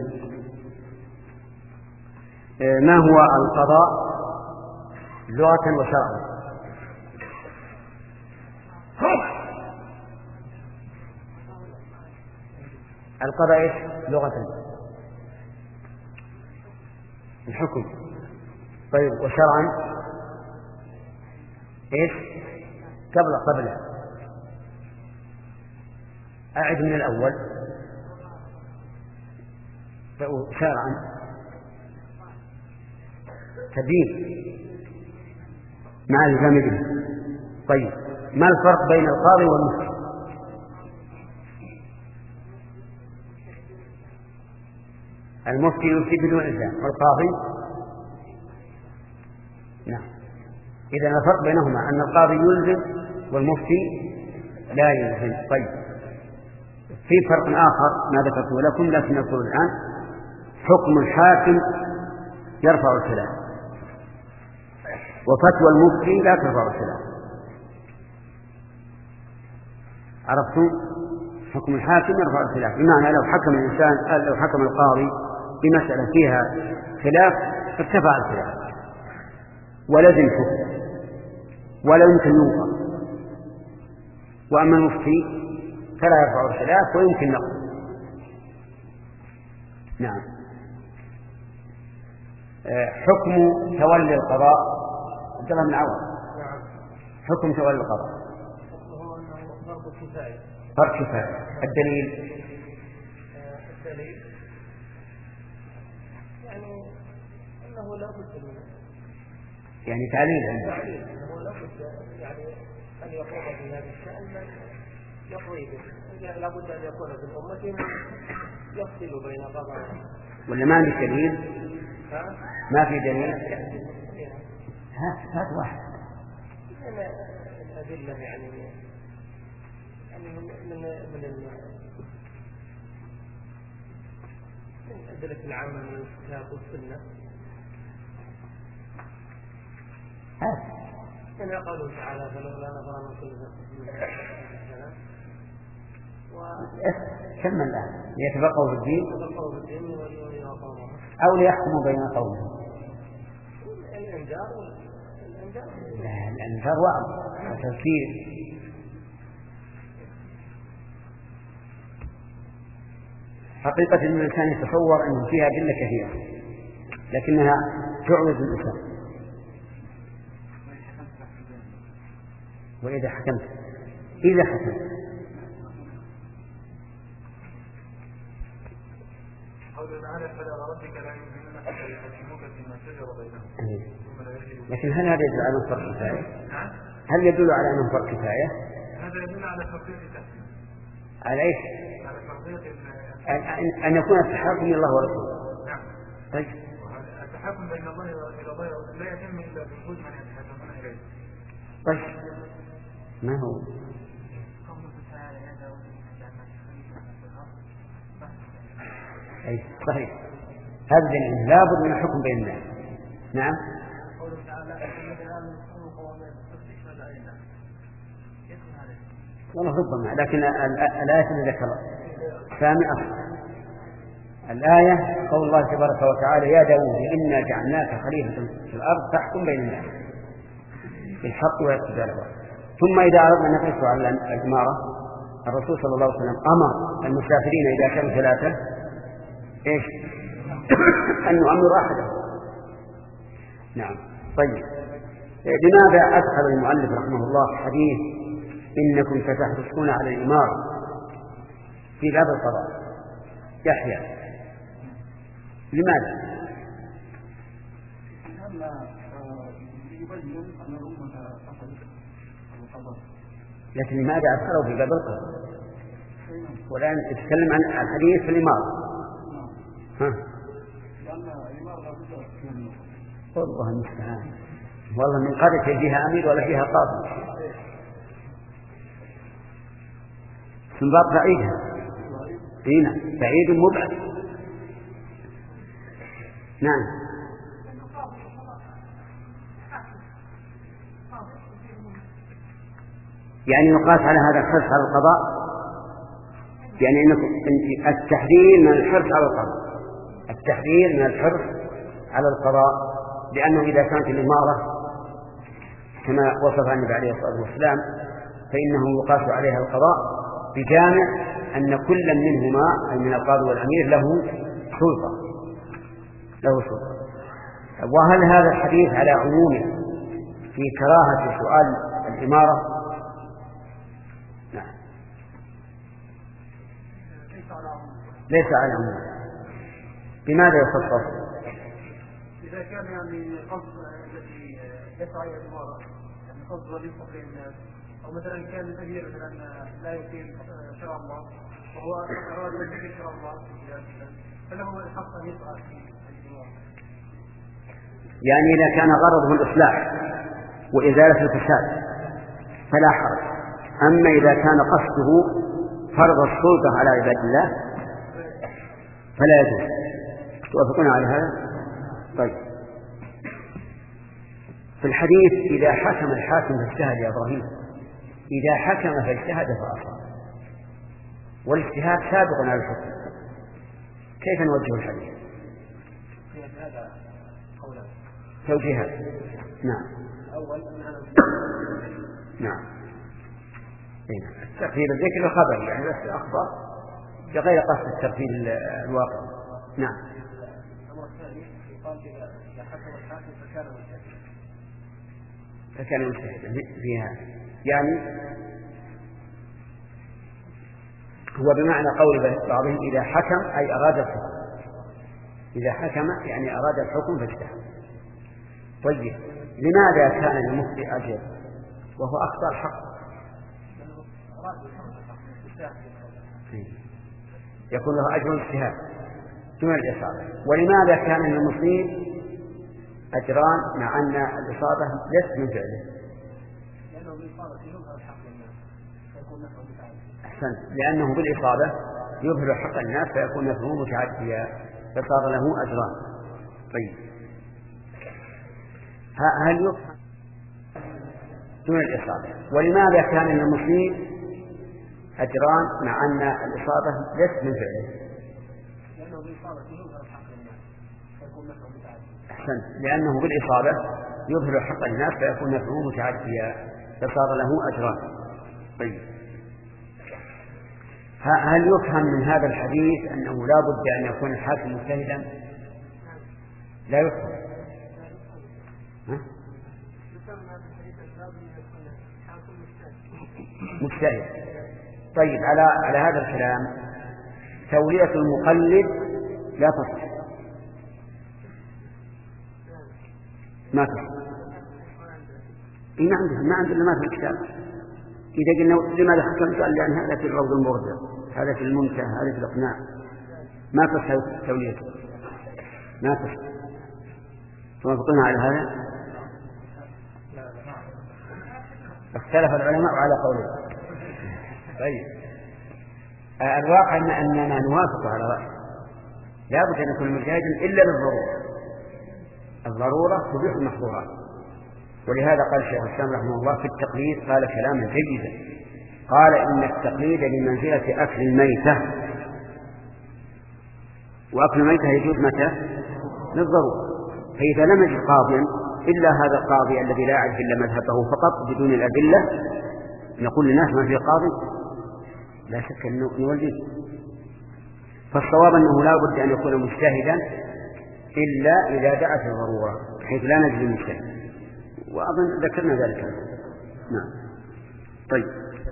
ما هو القضاء لغة وشرعا؟ القضاء إيش لغة؟ الحكم. طيب وشرعا إيش؟ قبل قبل أعد من الأول. شرعا تدين مع الزام به. طيب ما الفرق بين القاضي والمفتي؟ المفتي يفتي بدون إلزام والقاضي نعم. إذا الفرق بينهما أن القاضي يلزم والمفتي لا يلزم. طيب في فرق آخر ما ذكرته لكم لكن نقول الآن حكم الحاكم يرفع الخلاف وفتوى المفتي لا ترفع الخلاف. عرفتم؟ حكم الحاكم يرفع الخلاف، بمعنى لو حكم الإنسان لو حكم القاضي بمسألة فيها خلاف ارتفع الخلاف ولزم حكم، ولا يمكن يوقف. وأما المفتي فلا يرفع الخلاف ويمكن نقل. نعم. حكم تولي القضاء عبد الله بن عوض. حكم تولي القضاء فرض كفاية. فرض كفاية. الدليل الدليل يعني أنه لا بد منه، يعني تعليل تعليل أنه لا بد يعني أن يقوم بهذا الشأن من يقضي به، يعني لا بد أن يكون في الأمة من يفصل بين قضاء. ولا ما عندك دليل؟ ما في دليل. هات هات واحد. الأدلة يعني يعني من من من الأدلة العامة من الكتاب والسنة. هات. كما قوله تعالى فلولا نفر من كل سنة كمل الآن ليتفقهوا في الدين يتفقهوا في الدين ويؤمنوا قومهم أو ليحكموا بين قومهم. الإنذار الإنذار لا الإنذار وعظ وتذكير. حقيقة أن الإنسان يتصور أنه فيها أدلة كثيرة لكنها تعوز الإنسان. وإذا حكمت إذا حكمت قوله تعالى فلا وربك لا يؤمنون حتى يحكموك فيما شجر بينهم. لكن هل هذا يدل على فرق كفاية؟ هل يدل على أنه فرق كفاية؟ هذا يدل على فرقية التحكيم. على إيش؟ على فرقية أن, أن يكون التحاكم إلى الله ورسوله. نعم. طيب. التحاكم بين الله إلى الله لا يتم إلا بوجود من يتحكمون إليه. طيب. ما هو؟ أي صحيح. هذا دليل لابد من الحكم بين الناس. نعم. والله ربما لكن الآية اللي ذكر سامي أصلا الآية قول الله تبارك وتعالى يا داود إنا جعلناك خليفة في الأرض فاحكم بين الناس بالحق والاقتدار. ثم إذا أردنا أن نقيس على الإمارة الرسول صلى الله عليه وسلم أمر المسافرين إذا كانوا ثلاثة إيش أن يؤمروا أحدا. نعم. طيب لماذا أدخل المؤلف رحمه الله حديث إنكم ستحرصون على الإمارة في باب القضاء؟ يحيى لماذا؟ لكن لماذا أدخله في باب القضاء والآن يتكلم عن الحديث في الإمارة؟ ها؟ والله المستعان. والله من قرية فيها أمير ولا فيها قاضي من باب بعيدها هنا بعيد مبعد. نعم. يعني يقاس على هذا الحرص على القضاء يعني أنه التحذير من الحرص على القضاء التحذير من الحرص على القضاء لأنه إذا كانت الإمارة كما وصفها النبي عليه الصلاة والسلام فإنه يقاس عليها القضاء بجامع أن كل منهما من القاضي والأمير له سلطة له سلطة. وهل هذا الحديث على عمومه في كراهة سؤال الإمارة؟ نعم ليس على عمومه. بماذا يخصص؟ إذا كان يعني قصد الذي يسعى إلى الإمارة يعني قصد ولي فقر الناس أو مثلا كان الأمير مثلا لا يقيم شرع الله وهو أراد أن يقيم شرع الله فله الحق أن يسعى في الإمارة. يعني إذا كان غرضه الإصلاح وإزالة الفساد فلا حرج. أما إذا كان قصده فرض السلطة على عباد الله فلا يجوز. توافقون على هذا؟ طيب. في الحديث إذا حكم الحاكم فاجتهد يا إبراهيم إذا حكم فاجتهد فأصاب والاجتهاد سابق على الحكم. كيف نوجه الحديث؟ هذا قولا توجيهات. نعم. أول أن نعم. الترتيب الذكر الخبري يعني بس أخبر بغير قصد الترتيب الواقع. نعم. الأمر الثاني يقال إذا حكم الحاكم فكان مجتهدا. فكان مجتهدا فيها يعني هو بمعنى قول بعضهم إذا حكم أي أراد الحكم، إذا حكم يعني أراد الحكم فاجتهد. طيب لماذا كان المفتي أجر وهو أخطأ الحق؟ يكون له أجر اجتهاد دون الإصابة. ولماذا كان للمصيب أجران مع أن الإصابة ليست من فعله؟ لأنه بالإصابة يظهر حق الناس فيكون نفعه متعدي. أحسنت، لأنه بالإصابة يظهر حق الناس فيكون نفعه متعديا فصار له أجران. طيب هل يفهم دون الإصابة؟ ولماذا كان للمصيب أجران مع أن الإصابة ليست من فعله؟ لأنه بالإصابة يظهر حق الناس فيكون نفعه متعدي. أحسنت، لأنه بالإصابة يظهر حق الناس فيكون نفعه متعديا فصار له أجران. طيب هل يفهم من هذا الحديث أنه لا بد أن يكون الحاكم مجتهدا؟ لا يفهم. ها؟ مجتهد. طيب على على هذا الكلام تولية المقلد لا تصح، ما تصح. إيه ما عنده ما عنده ما في الكتاب. إذا قلنا لماذا حكمت قال لأن هذا في الروض المرضى، هذا في المنتهى، هذا في الإقناع، ما تصح توليته، ما تصح. توافقون على هذا؟ اختلف العلماء على قوله. طيب الواقع أن أننا نوافق على رأي لا بد أن يكون مجتهدا إلا بالضرورة. الضرورة تبيح المحظورات. ولهذا قال الشيخ الإسلام رحمه الله في التقليد قال كلاما جيدا، قال إن التقليد بمنزلة أكل الميتة، وأكل الميتة يجوز متى؟ للضرورة. فإذا لم يجد قاضيا إلا هذا القاضي الذي لا يعرف إلا مذهبه فقط بدون الأدلة نقول للناس ما في قاضي، لا شك أنه نوليه. فالصواب أنه لا بد أن يكون مجتهدا إلا إذا دعت الضرورة حيث لا نجد المجتهد، وأظن ذكرنا ذلك. نعم. طيب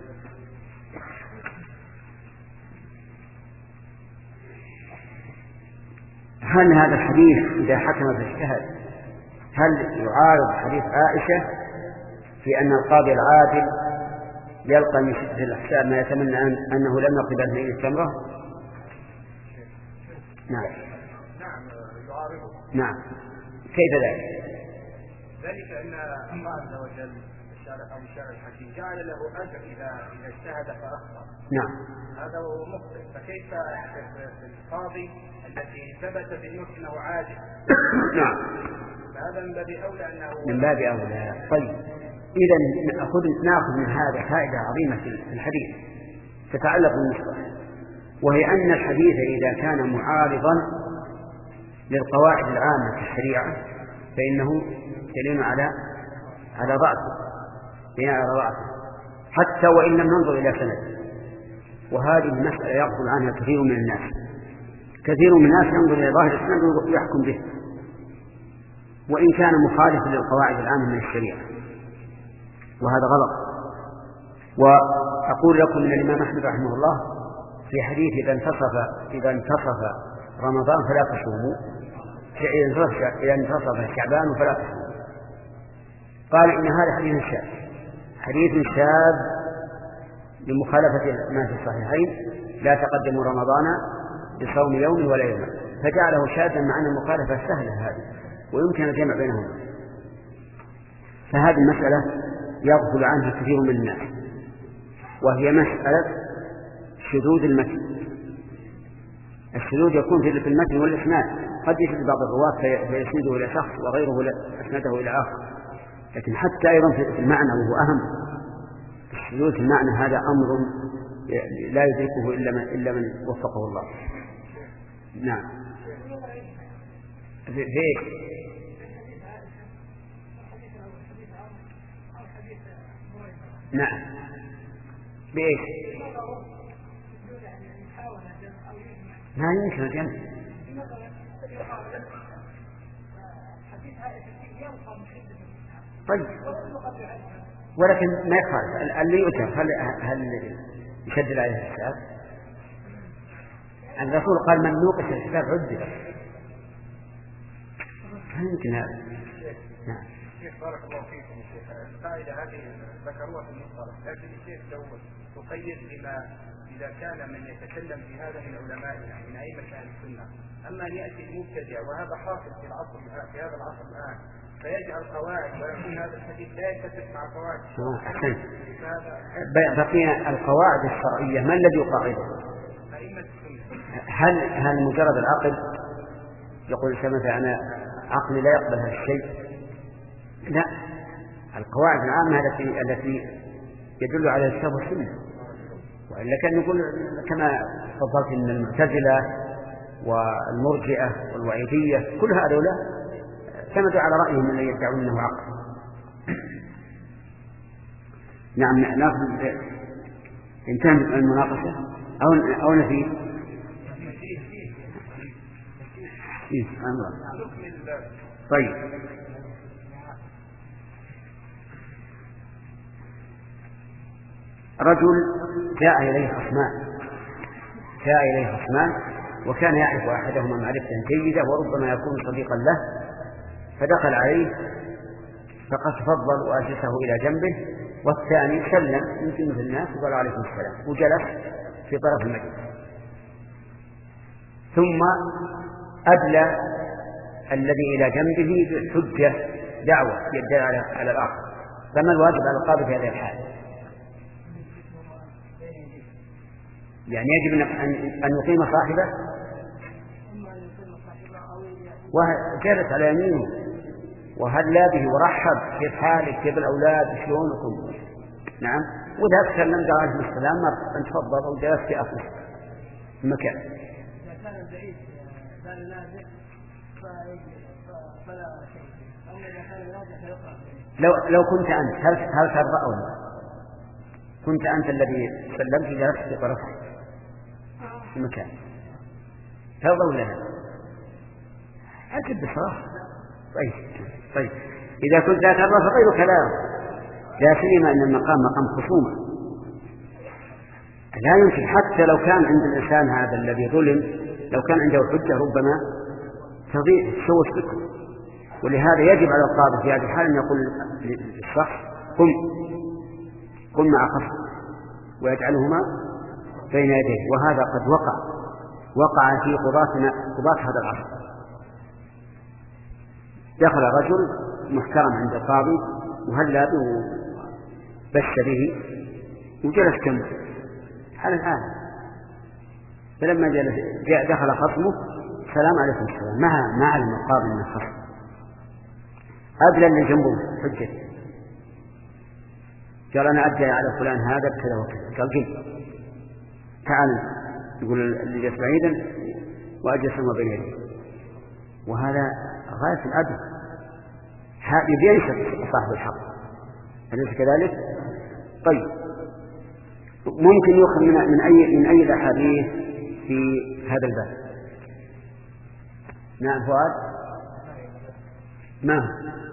هل هذا الحديث إذا حكم فاجتهد هل يعارض حديث عائشة في أن القاضي العادل يلقى من شدة الأحساب ما يتمنى أنه لم يقبل هذه التمرة؟ نعم. نعم يعارضه. نعم. كيف ذلك؟ ذلك أن الله عز وجل الشارع أو الشارع الحكيم جعل له أجر إذا إذا اجتهد فأخطأ. نعم. هذا هو مخطئ، فكيف القاضي الذي ثبت بالنص أنه عادل؟ نعم. فهذا من باب أولى أنه من باب أولى. طيب إذا نأخذ نأخذ من هذا فائدة عظيمة في الحديث تتعلق بالمصطلح، وهي أن الحديث إذا كان معارضا للقواعد العامة في الشريعة فإنه دليل على على ضعفه، دليل على ضعفه حتى وإن لم ننظر إلى سند. وهذه المسألة يغفل عنها كثير من الناس. كثير من الناس ينظر إلى ظاهر السند ويحكم به وإن كان مخالفا للقواعد العامة من الشريعة، وهذا غلط. وأقول لكم أن الإمام أحمد رحمه الله في حديث إذا انتصف إذا انتصف رمضان فلا تصوموا، إذا انتصف شعبان فلا تصوموا، قال إن هذا حديث شاذ، حديث شاذ لمخالفة ما في الصحيحين لا تقدموا رمضان بصوم يوم ولا يوم، فجعله شاذا مع أن المخالفة سهلة هذه ويمكن الجمع بينهما. فهذه المسألة يغفل عنها كثير من الناس، وهي مسألة شذوذ المتن. الشذوذ يكون في المتن والإسناد، قد يشذ بعض الرواة فيسنده إلى شخص وغيره أسنده إلى آخر، لكن حتى أيضا في المعنى وهو أهم. الشذوذ في المعنى هذا أمر لا يدركه إلا من, إلا من وفقه الله. نعم. في نعم. بإيش؟ ما يمكن الجمع. طيب ولكن ما يخالف اللي يؤتى. هل هل يشدد عليه الحساب؟ الرسول قال من نوقش الحساب عذب. هل يمكن هذا؟ نعم. بارك الله فيكم يا شيخ. القاعدة هذه ذكروها في المصطلح، لكن الشيخ لو تقيد بما إذا كان من يتكلم في هذا من علمائنا من أئمة أهل السنة، أما أن يأتي المبتدع وهذا حاصل في العصر في هذا العصر الآن فيجعل قواعد ويكون هذا الحديث لا يتفق مع قواعد. بقي القواعد الشرعية ما الذي يقاعده؟ أئمة السنة. هل هل مجرد العقل يقول مثلا أنا عقلي لا يقبل هذا الشيء؟ لا، القواعد العامة التي التي يدل على الكتاب والسنة. وإلا كان نقول كما تفضلت من المعتزلة والمرجئة والوعيدية كل هؤلاء اعتمدوا على رأيهم الذي يدعون أنه عقل. نعم. ناخذ انتهى المناقشة أو أو نفي. طيب رجل جاء إليه خصمان جاء إليه خصمان وكان يعرف أحدهما معرفة جيدة وربما يكون صديقا له، فدخل عليه فقد تفضل وأجلسه إلى جنبه، والثاني سلم يمكن مثل الناس وقال عليكم السلام وجلس في طرف المجلس، ثم أدلى الذي إلى جنبه حجة دعوة يدل على على الآخر، فما الواجب على القاضي في هذه الحالة؟ يعني يجب أن يقيم صاحبه وجلس على يمينه وهلا به ورحب كيف حالك كيف الأولاد شلونكم. نعم. وذهب سلم قال عليكم السلام أن تفضل وجلس في أصله المكان. لو لو كنت أنت هل هل ترضى أو لا؟ كنت أنت الذي سلمت جلست في طرفه المكان ترضى ولا لا؟ أكد بصراحة. طيب طيب إذا كنت لا ترضى فغير كلام، لا سيما أن المقام مقام خصومة، لا يمكن حتى لو كان عند الإنسان هذا الذي ظلم لو كان عنده حجة ربما تضيع تشوش بكم. ولهذا يجب على القاضي في هذه الحالة أن يقول للشخص قم قم مع خصم ويجعلهما بين يديه. وهذا قد وقع وقع في قضاتنا قضاة هذا العصر. دخل رجل محترم عند القاضي وهلا به بش به وجلس جنبه على الآن، فلما جلس جاء دخل خصمه السلام عليكم السلام ما ما علم القاضي من الخصم، أدلى اللي جنبه حجة قال أنا أدلى على فلان هذا بكذا وكذا، قال قل تعال يقول اللي جلس بعيدا وأجلسه بين يديه. وهذا غاية الأدب، يبين صاحب الحق، أليس كذلك؟ طيب ممكن يؤخذ من من أي من أي الأحاديث في هذا الباب؟ نعم فؤاد. ما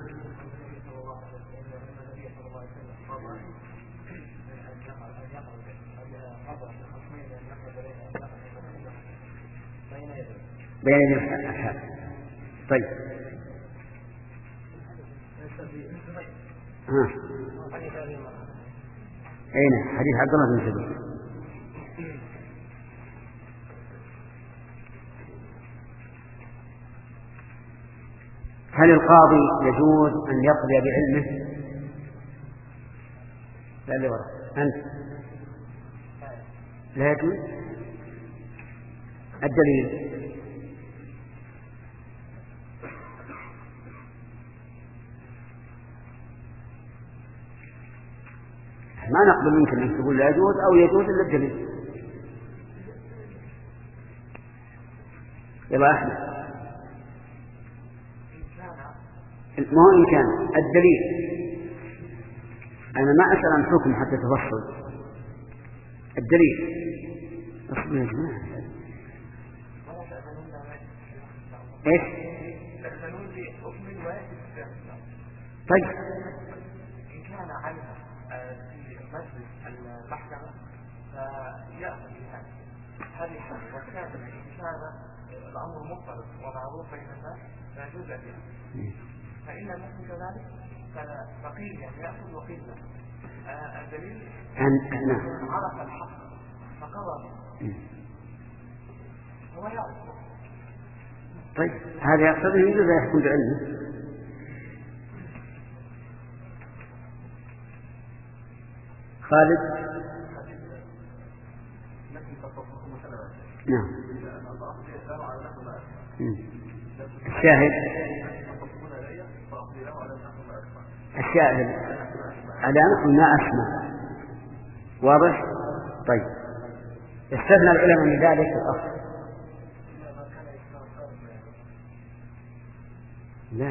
بين الحال. طيب ها أين حديث عبد الله بن زبير؟ هل القاضي يجوز أن يقضي بعلمه؟ لا اللي وراء أنت لا يجوز. الدليل ما نقبل منك أن تقول لا يجوز أو يجوز إلا الدليل. يلا أحمد ما هو إن كان الدليل أنا ما أسأل عن حكم حتى تفصل الدليل. أصبر يا جماعة. إيش؟ طيب إن كان عنها في مجلس المحكمة فيأخذ بها هذه حال، وكان إن كان الأمر مختلط ومعروف بين الناس فيجوز بها، فإن لم يكن كذلك فقيل يعني يأخذ وقيل لا. الدليل أن عرف الحق فقرر هو يعرف. طيب هذا يقتضي يجوز يحكم بعلمه. خالد. نعم. الشاهد الشاهد على نحو ما أسمع. واضح؟ طيب استثنى العلماء من ذلك الأصل. لا.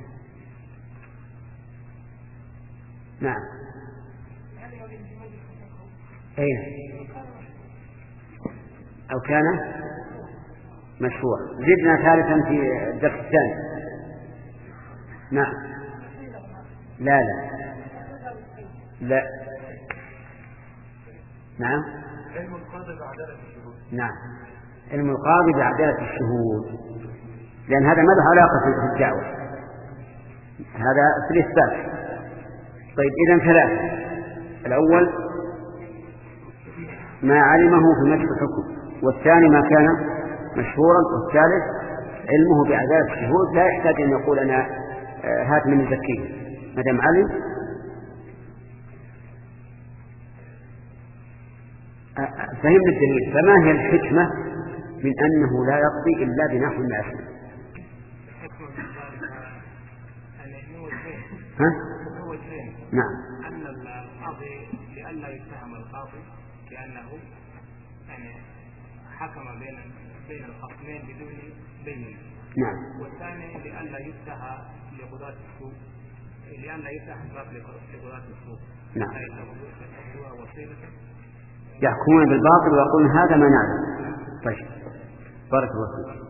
نعم. أين؟ أو كان مشروع. زدنا ثالثا في الدرس الثاني. نعم. لا لا لا. نعم. علم القاضي بعدالة الشهود. نعم. علم القاضي بعدالة الشهود، لأن هذا ما له علاقة في الدعوة، هذا في الإثبات. طيب إذن ثلاثة. الأول ما علمه في مجلس الحكم، والثاني ما كان مشهورا، والثالث علمه بعدالة الشهود. لا يحتاج أن يقول أنا هات من الزكية ما دام علم. فهمنا الدليل. فما هي الحكمة من أنه لا يقضي إلا بنحو ما أسمع؟ ها؟ نعم. أن القاضي لئلا يتهم القاضي بأنه يعني حكم بين بين الخصمين بدون بينة. نعم. والثاني لئلا يفتح لقضاة السوء، لئلا يفتح الباب لقضاة السوء. نعم. هو وسيلة يحكمون بالباطل ويقولون هذا ما نعلم. طيب بارك الله فيك.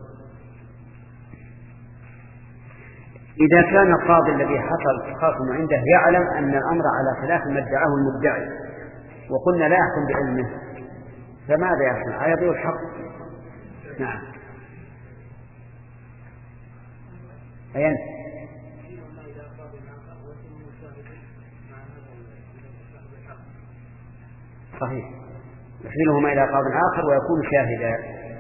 إذا كان القاضي الذي حصل الخصم عنده يعلم أن الأمر على خلاف ما ادعاه المدعي وقلنا لا يحكم بعلمه، فماذا يصنع؟ يضيع الحق. نعم. أين؟ صحيح، يحملهما إلى قاض آخر ويكون شاهدا.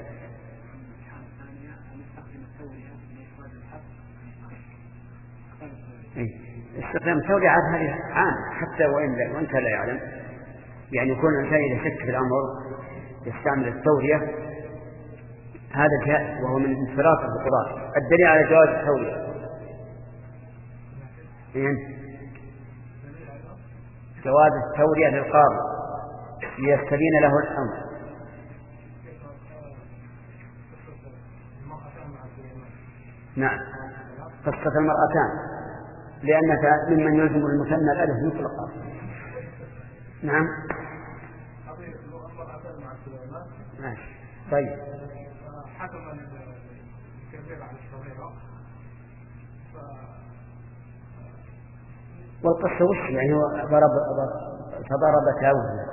استخدام التولية عاد هذه عام حتى وإن وإن كان لا يعلم، يعني يكون الإنسان إذا شك في الأمر يستعمل التولية، هذا جاء وهو من انفراط القضاء. الدليل على جواز التولية جواز التولية للقاضي ليستبين له الأمر. نعم. قصة المرأتان، لأنك ممن يلزم المثنى الألف مطلقا. نعم. ماشي. طيب. حكم الكبير على الصغيرة والقصة وش يعني؟ هو ضرب فضرب كاوه.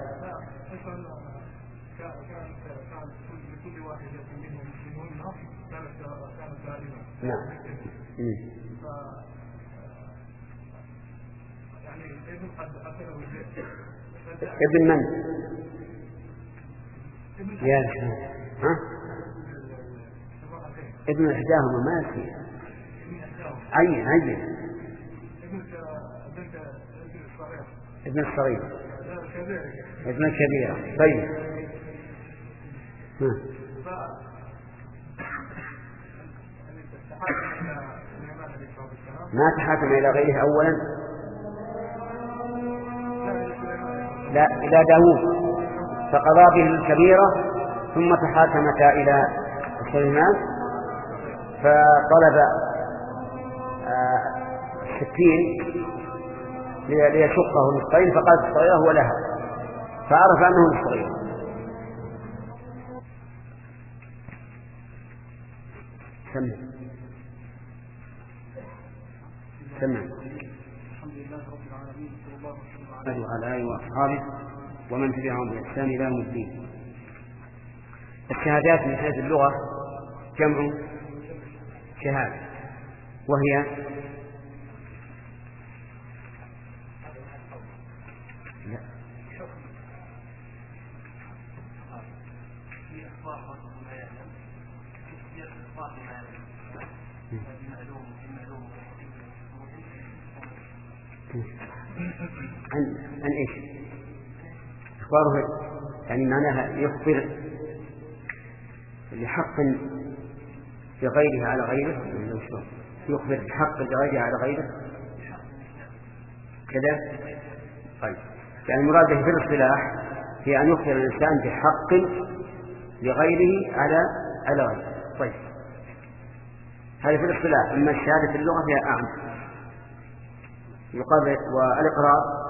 لكل واحدة منهم منهن كانت كانت سالمة. نعم. يعني ابن قد أكله ابن من؟ يا شيخ. ها؟ ابن إحداهما ما يصير. عين عين. ابن الصغير. ابن الكبير. طيب. ها. ما تحاكم إلى غيره أولا؟ لا، إلى داوود فقضى به الكبيرة، ثم تحاكمتا إلى سليمان فطلب السكين ليشقه نصفين فقالت الصغيرة هو لها فعرف أنه الصغير. سمع سمع الحمد لله رب العالمين صلى الله عليه وعلى آله وأصحابه ومن تبعهم بإحسان إلى يوم الدين. الشهادات من حيث اللغة جمع شهادة وهي لا عن عن ايش؟ اخباره يعني معناها يخبر لحق لغيره على غيره، يخبر بحق لغيره على غيره كذا. طيب يعني المراد به في الاصطلاح هي أن يخبر الإنسان بحق لغيره على على غيره. طيب هذا في الاصطلاح. أما الشهادة في اللغة فيها أعم يقابل. والإقرار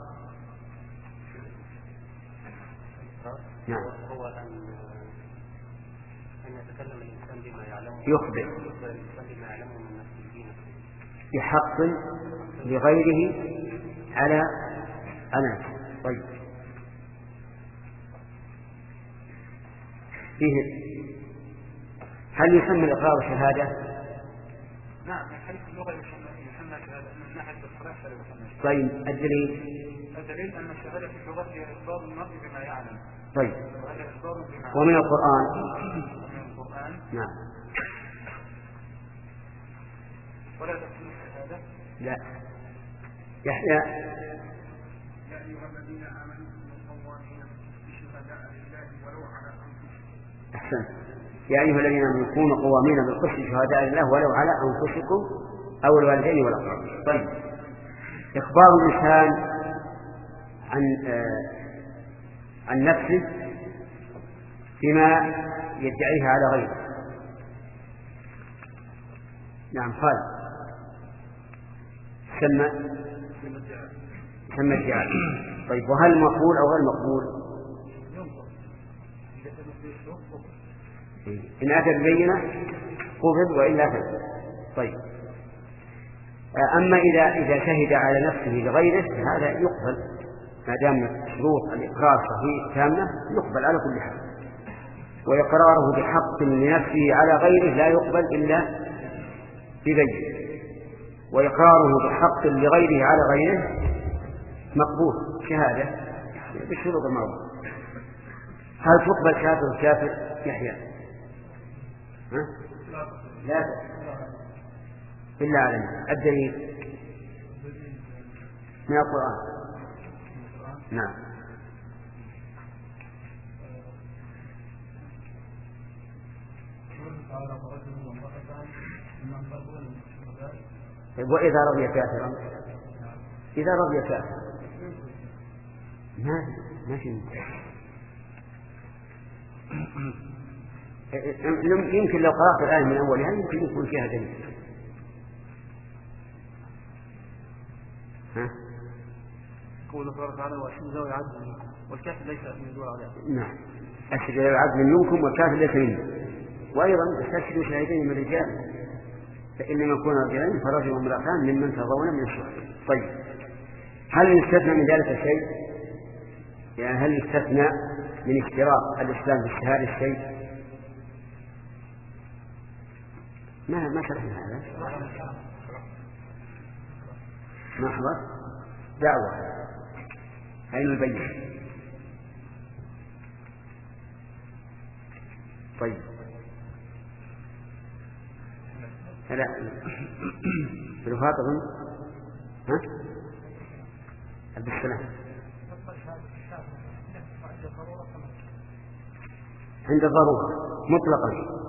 نعم هو أن يتكلم الإنسان بما يعلمه يخبر الإنسان بما يعلمه من نفسه دينه بحق لغيره على أنا. طيب فيه هل يسمى الإقرار شهادة؟ نعم من حيث اللغة يسمى شهادة، من ناحية الصلاة فلا يسمى. طيب الدليل؟ الدليل أن الشهادة في اللغة هي إخبار المرء بما يعلم. طيب وهذا إخبار بما ومن القرآن؟ ومن القرآن نعم ولا تكون الشهادة لا. يحيى يا أيها الذين آمنوا كونوا قوامين بشهداء لله ولو على أنفسكم. أحسن. يا أيها الذين آمنوا كونوا قوامين بالقسط شهداء لله ولو على أنفسكم أو الوالدين والأقربين. طيب إخبار الإنسان عن آه عن نفسه بما يدعيه على غيره. نعم خالد سمى سمى الدعاء. طيب وهل مقبول أو غير مقبول؟ إن أتى ببينة قبل وإلا فلا. طيب أما إذا إذا شهد على نفسه لغيره هذا يقبل ما دام شروط الإقرار صحيح تامة يقبل على كل حال. وإقراره بحق لنفسه على غيره لا يقبل إلا ببينة، وإقراره بحق لغيره على غيره مقبول شهادة بالشروط الموضوع. هل تقبل كافر الكافر يحيى؟ ها؟ لا إلا على الدليل من القرآن. نعم وإذا رضي كافرا إذا رضي كافرا ما ما في يمكن لو قرأت الآية من أولها يمكن يكون فيها دليل. ها؟ قوله تبارك وتعالى وأشهدوا ذوي عدل منكم والكافر ليس من ذوي عدل. نعم أشهد ذوي عدل منكم والكافر ليس منه. وأيضا استشهدوا شهيدين من الرجال فإن لم يكونا رجلين فرجل وامرأتان ممن ترضون من الشهداء. طيب هل يستثنى من ذلك شيء؟ يعني هل يستثنى من اشتراط الإسلام في الشهادة الشيء؟ ما ما شرحنا هذا. ما حضر دعوة أين البينة؟ طيب لا في الفاطمة ها عبد السلام عند الضرورة مطلقا.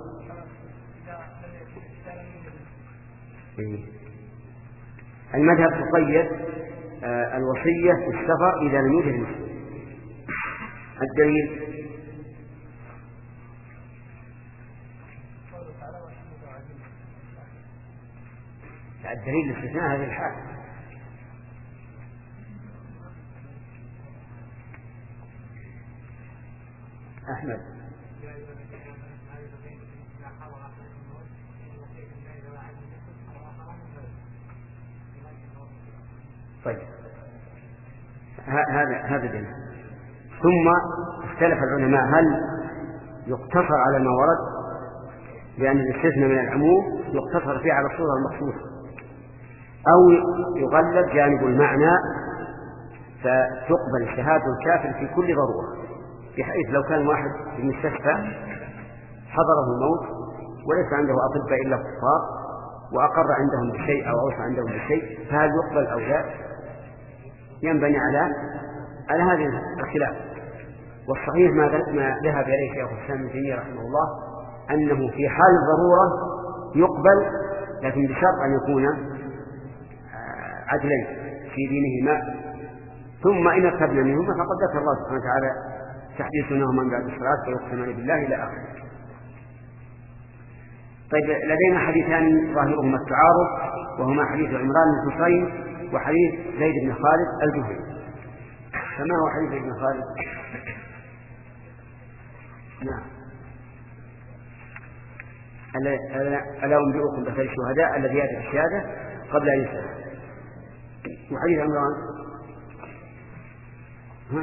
المذهب تقيد آه الوصية في السفر إذا لم يوجد مسلم. الدليل الدليل الاستثناء هذه الحال أحمد. طيب هذا هذا دليل. ثم اختلف العلماء هل يقتصر على ما ورد، لأن الاستثناء من العموم يقتصر فيه على الصورة المخصوصة، أو يغلب جانب المعنى فتقبل شهادة الكافر في كل ضرورة، بحيث لو كان واحد في المستشفى حضره الموت وليس عنده أطباء إلا كفار وأقر عندهم بشيء أو أوصى عندهم بشيء، فهل يقبل أو لا؟ ينبني على على هذه الخلاف. والصحيح ما ذهب إليه شيخ الإسلام ابن تيمية رحمه الله أنه في حال الضرورة يقبل، لكن بشرط أن يكون عدلين في دينهما. ثم إن ارتبنا منهما فقد ذكر الله سبحانه وتعالى تحديثناهما من بعد الصلاة فيقسمان بالله إلى آخره. طيب لدينا حديثان ظاهرهما التعارض، وهما حديث عمران بن حصين وحديث زيد بن خالد الجهني. فما هو حديث زيد بن خالد؟ نعم. ألا أنبئكم بخير الشهداء الذي يأتي بالشهادة قبل أن يسأل. وحديث عمران ها؟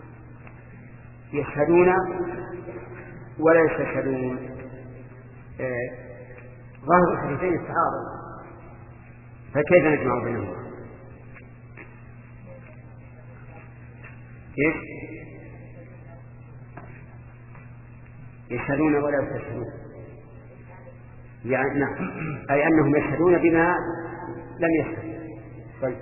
يشهدون ولا يستشهدون. آه ظاهر الحديثين التعارض، فكيف نجمع بينهما؟ كيف يشهدون ولا يستشهدون؟ يعني نعم، أي أنهم يشهدون بما لم يشهد. طيب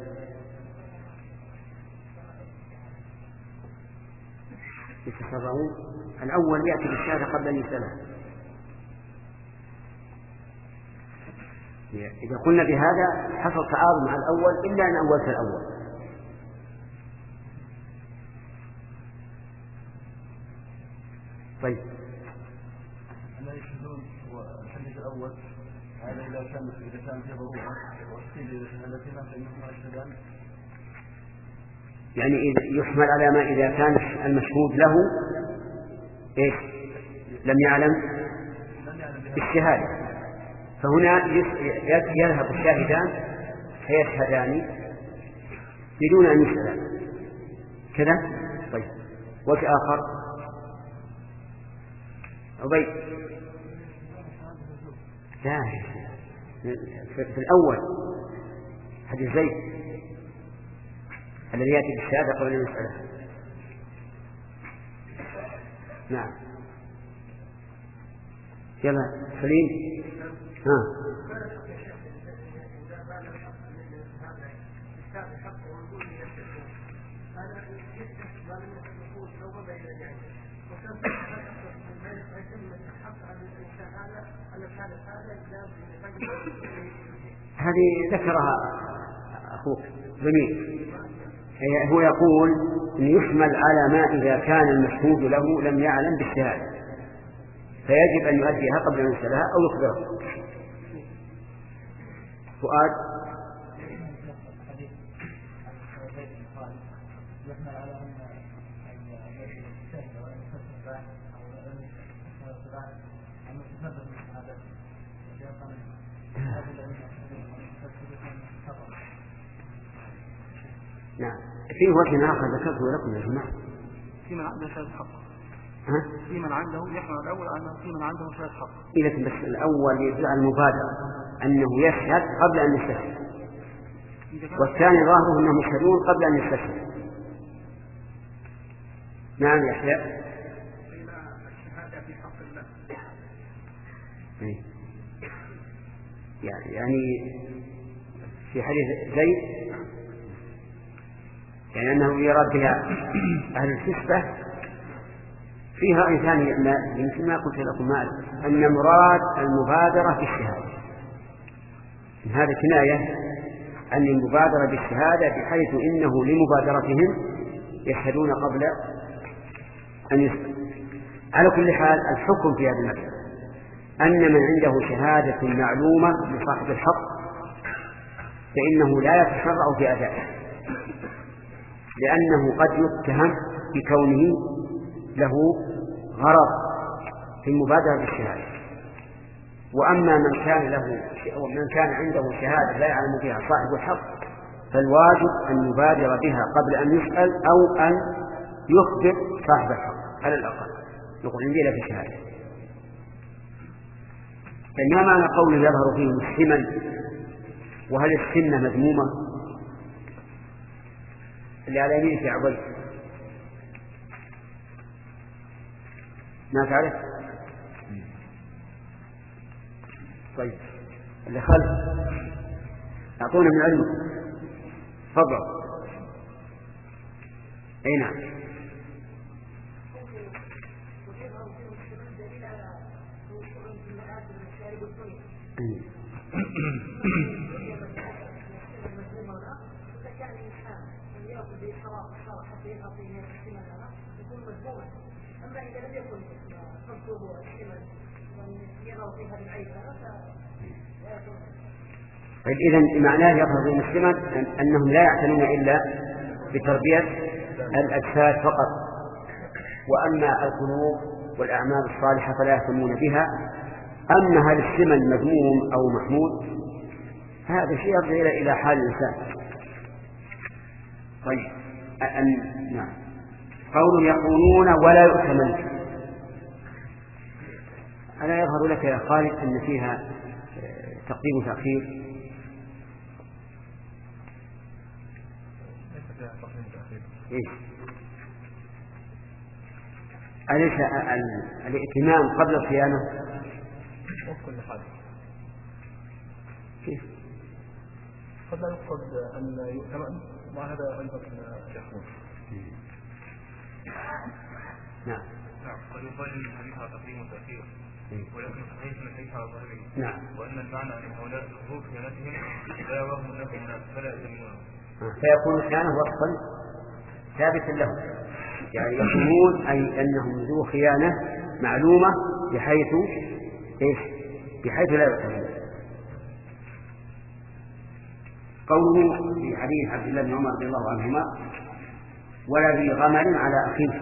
يتسرعون. الأول يأتي بالشهادة قبل أن يسألها. إذا قلنا بهذا حصل تعارض مع الأول إلا أن أولت الأول. طيب لا يشهدون والحديث الأول هذا إذا كان إذا كان في ضرورة، وقيل إذا شهدتنا فإنهما يشهدان. يعني إذا يحمل على ما إذا كان المشهود له إيش لم يعلم بالشهادة، فهنا يذهب الشاهدان فيشهدان بدون أن يسألان كذا. طيب وجه آخر عبيد لا في الأول حديث زيد الذي يأتي بالشهادة قبل أن يسألها. نعم يلا سليم. ها هذه ذكرها أخوك جميل. هو يقول أن يحمل على ما إذا كان المشهود له لم يعلم بالشهادة فيجب أن يؤديها قبل أن يسألها أو يخبره. فؤاد نعم. في وجه آخر ذكرته لكم يا جماعة، في من عنده شهادة حق. ها؟ في من عنده يحمل الأول أنه في من عنده شهادة حق. إذا بس الأول يدل على المبادرة أنه يشهد قبل أن يستشهد، والثاني ظاهره أنهم يشهدون قبل أن يستشهد. نعم يحيى. الشهادة في حق الله. يعني في حديث زيد يعني أنه يراد بها أهل الكسبة فيها إنسان يمكن ما قلت لكم ما أن مراد المبادرة بالشهادة، هذا كناية عن المبادرة بالشهادة بحيث إنه لمبادرتهم يشهدون قبل أن يسأل. على كل حال الحكم في هذا المسألة أن من عنده شهادة معلومة لصاحب الحق فإنه لا يتشرع في أدائه، لأنه قد يتهم بكونه له غرض في المبادرة بالشهادة. وأما من كان له من كان عنده شهادة لا يعلم بها صاحب الحق فالواجب أن يبادر بها قبل أن يسأل أو أن يخبر صاحب الحق على الأقل يقول عندي لك شهادة. فما معنى قوله يظهر فيه مسلما؟ وهل السنة مذمومة؟ اللي على يمينك يا عبيد ما تعرف؟ طيب اللي خلف أعطونا من علمه تفضل. أي نعم. طيب إذن معناه يظهر مسلما أنهم لا يعتنون إلا بتربية الأجساد فقط، وأما القلوب والأعمال الصالحة فلا يهتمون بها. أما هل السمن مذموم أو محمود هذا شيء يرجع إلى حال الإنسان. طيب أن نعم قول يقولون ولا يؤتمن، ألا يظهر لك يا خالد أن فيها تقديم وتأخير؟ إيه؟ أليس الائتمان قبل الصيانة؟ كل حاجة كيف؟ قد لا يقصد أن يؤتمن مع هذا أيضا يحصل. نعم. نعم قد يقال أن حديثها تقديم وتأخير ولكن صحيح من حديثها ظاهره. نعم. وأن المعنى أن هؤلاء ظهور خيانتهم لا يوهم لهم الناس فلا يؤتمنون. فيكون خيانة وصفا ثابتا لهم، يعني يقولون أي أنهم ذو خيانة معلومة بحيث إيش؟ بحيث لا يؤتمنون. قوله في حديث عبد الله بن عمر رضي الله عنهما ولا ذي غمل على أخيه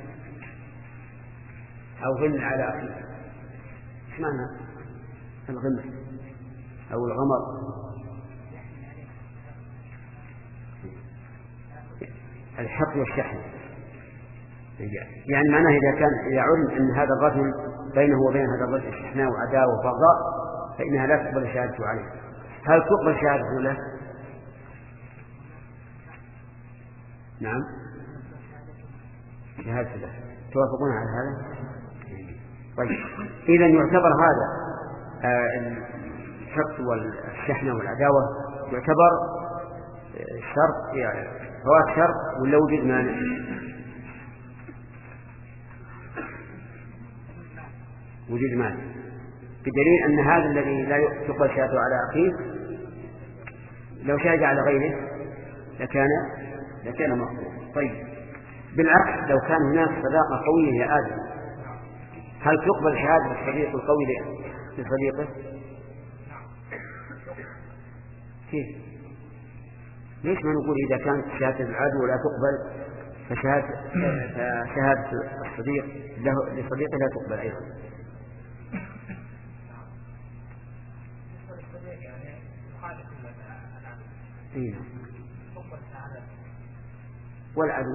أو غمل على أخيه، ايش معنى الغمل أو الغمر؟ الحق والشحن، يعني معناه إذا كان إذا علم أن هذا الرجل بينه وبين هذا الرجل شحناء وعداوة وبغضاء فإنها لا تقبل شهادته عليه. هل تقبل شهادته له؟ نعم شهادته له. توافقون على هذا؟ طيب إذا يعتبر هذا الحقد والشحنة والعداوة يعتبر شرط يعني فوات شرط ولا وجد مانع؟ وجد مانع بدليل أن هذا الذي لا يقبل شهادته على أخيه لو شهد على غيره لكان لكان مقبولا. طيب بالعكس لو كان هناك صداقة قوية يا آدم هل تقبل شهادة الصديق القوي لصديقه؟ كيف؟ ليش ما نقول إذا كانت شهادة العدو لا تقبل فشهادة, فشهادة الصديق له لصديقه لا تقبل أيضا؟ إيه؟ والعدو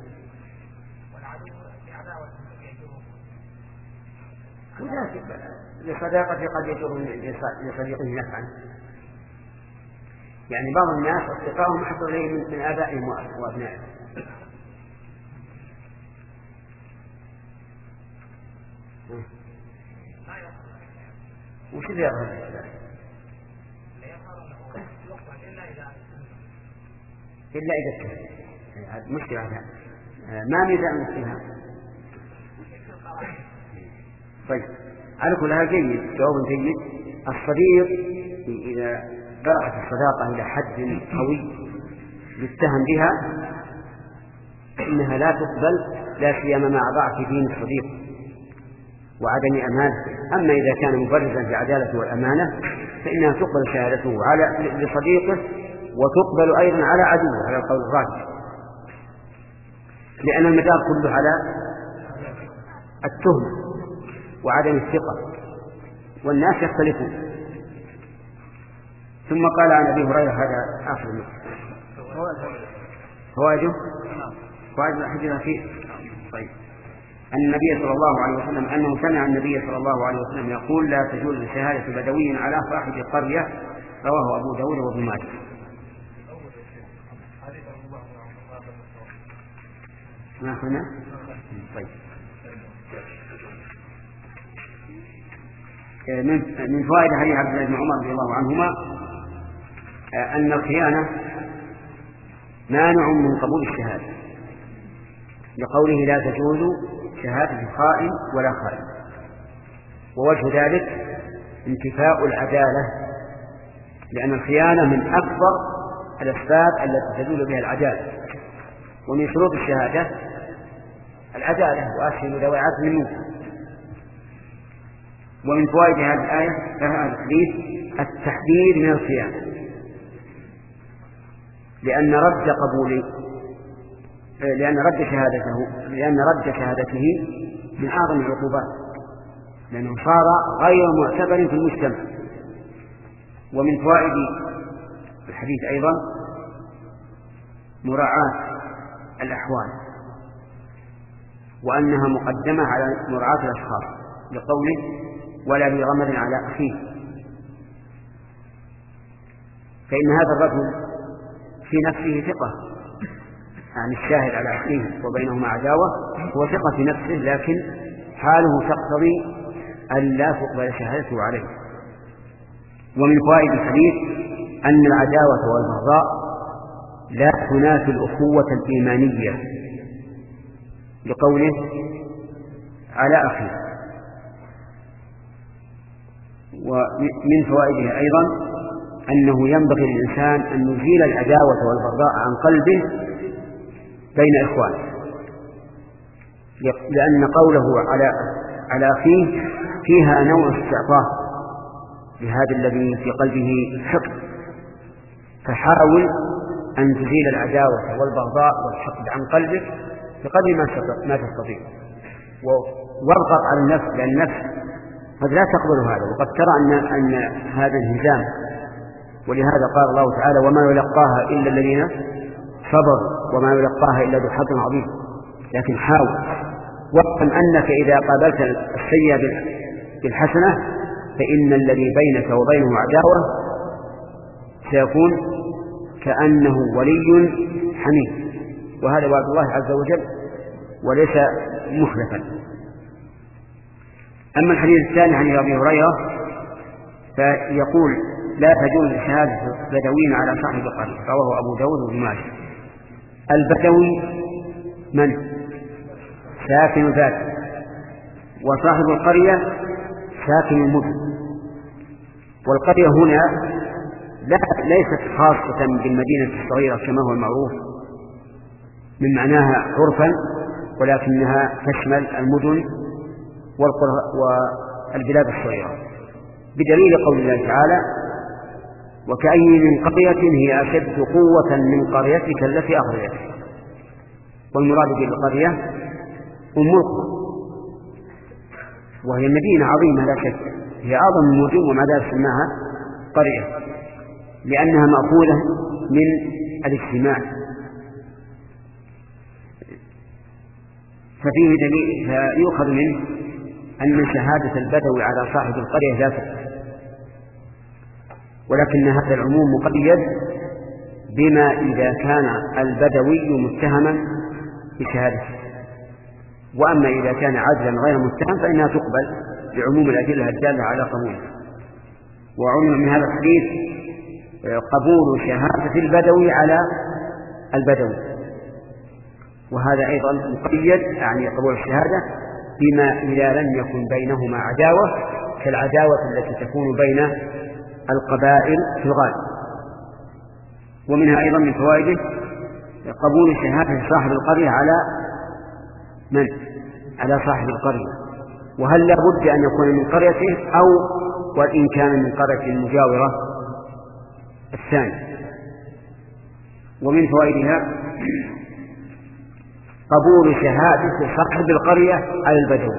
لصداقة قد يجر لصديقه نفعا، يعني بعض الناس أصدقائهم أحب إليهم من آبائهم وأبنائهم. وش اللي يظهر؟ إلا إذا كان مشكلة هذا ما ميزان فيها. طيب على كل هذا جيد، جواب جيد. الصديق إذا بلغت الصداقة إلى حد قوي يتهم بها إنها لا تقبل لا سيما مع ضعف دين الصديق وعدم أمانته. أما إذا كان مبرزا في عدالته والأمانة فإنها تقبل شهادته على لصديقه وتقبل أيضا على عدوه على القول الراجح، لأن المدار كله على التهمة وعدم الثقة، والناس يختلفون. ثم قال عن أبي هريرة، هذا آخر النص. فوائده فوائد الحديث فيه. طيب، أن النبي صلى الله عليه وسلم أنه سمع النبي صلى الله عليه وسلم يقول: لا تجوز شهادة بدوي على صاحب القرية، رواه أبو داود وابن ماجه. ما هنا؟ طيب، من فوائد حديث عبد الله بن عمر رضي الله عنهما أن الخيانة مانع من قبول الشهادة، لقوله: لا تجوز شهادة خائن ولا خائن. ووجه ذلك انتفاء العدالة، لأن الخيانة من أكبر الأسباب التي تدل بها العدالة، ومن شروط الشهادة العدالة، وأشهدوا ذوي عدل منكم. ومن فوائد هذه الآية هذا الحديث التحذير من الخيانة، لأن رد قبول لأن رد شهادته لأن رد شهادته من أعظم العقوبات، لأنه صار غير معتبر في المجتمع. ومن فوائد الحديث أيضا مراعاة الأحوال، وأنها مقدمة على مراعاة الأشخاص، لقوله: ولا بغمر على أخيه. فإن هذا الرجل في نفسه ثقة عن الشاهد على أخيه وبينهما عداوة، هو ثقة في نفسه، لكن حاله تقتضي أن لا تقبل شهادته عليه. ومن فوائد الحديث أن العداوة والبغضاء لا تنافي الأخوة الإيمانية، لقوله: على أخيه. ومن فوائده أيضا أنه ينبغي للإنسان أن يزيل العداوة والبغضاء عن قلبه بين إخوانه، لأن قوله على على أخيه فيها نوع استعطاف لهذا الذي في قلبه حقد، فحاول أن تزيل العداوة والبغضاء والحقد عن قلبك بقدر ما تستطيع، واضغط على النفس، لأن النفس قد لا تقبل هذا، وقد ترى أن, أن هذا انهزام. ولهذا قال الله تعالى: وما يلقاها إلا الذين صبروا وما يلقاها إلا ذو حظ عظيم. لكن حاول، واعلم أنك إذا قابلت السيئة بالحسنة فإن الذي بينك وبينه عداوة سيكون كأنه ولي حميم، وهذا وعد الله عز وجل وليس مخلفا. أما الحديث الثاني عن أبي هريرة فيقول: لا تجوز شهادة بدوي على صاحب القرية، رواه أبو داود وابن ماجه. البدوي من؟ ساكن ذاته، وصاحب القرية ساكن المدن. والقرية هنا لا ليست خاصة بالمدينة الصغيرة كما هو المعروف من معناها عرفا، ولكنها تشمل المدن والبلاد الصغيرة، بدليل قول الله تعالى: وكأي من قرية هي أشد قوة من قريتك التي أخرجتك. والمراد بالقرية أم القرى، وهي مدينة عظيمة لا شك، هي أعظم المدن ومع ذلك سماها قرية، لأنها مأخوذة من الاجتماع. ففيه دليل فيؤخذ منه أن شهادة البدوي على صاحب القرية لا تقبل، ولكن هذا العموم مقيد بما إذا كان البدوي متهما بشهادته، وأما إذا كان عدلا غير متهم فإنها تقبل بعموم الأدلة الدالة على قبوله. وعلم من هذا الحديث قبول شهادة البدوي على البدوي، وهذا أيضا مقيد يعني قبول الشهادة بما إذا لم يكن بينهما عداوة، كالعداوة التي تكون بين القبائل في الغالب. ومنها أيضا من فوائده قبول شهادة صاحب القرية على من؟ على صاحب القرية، وهل لا بد أن يكون من قريته أو وإن كان من قرية مجاورة الثاني. ومن فوائدها قبول شهادة صاحب القرية على البدو،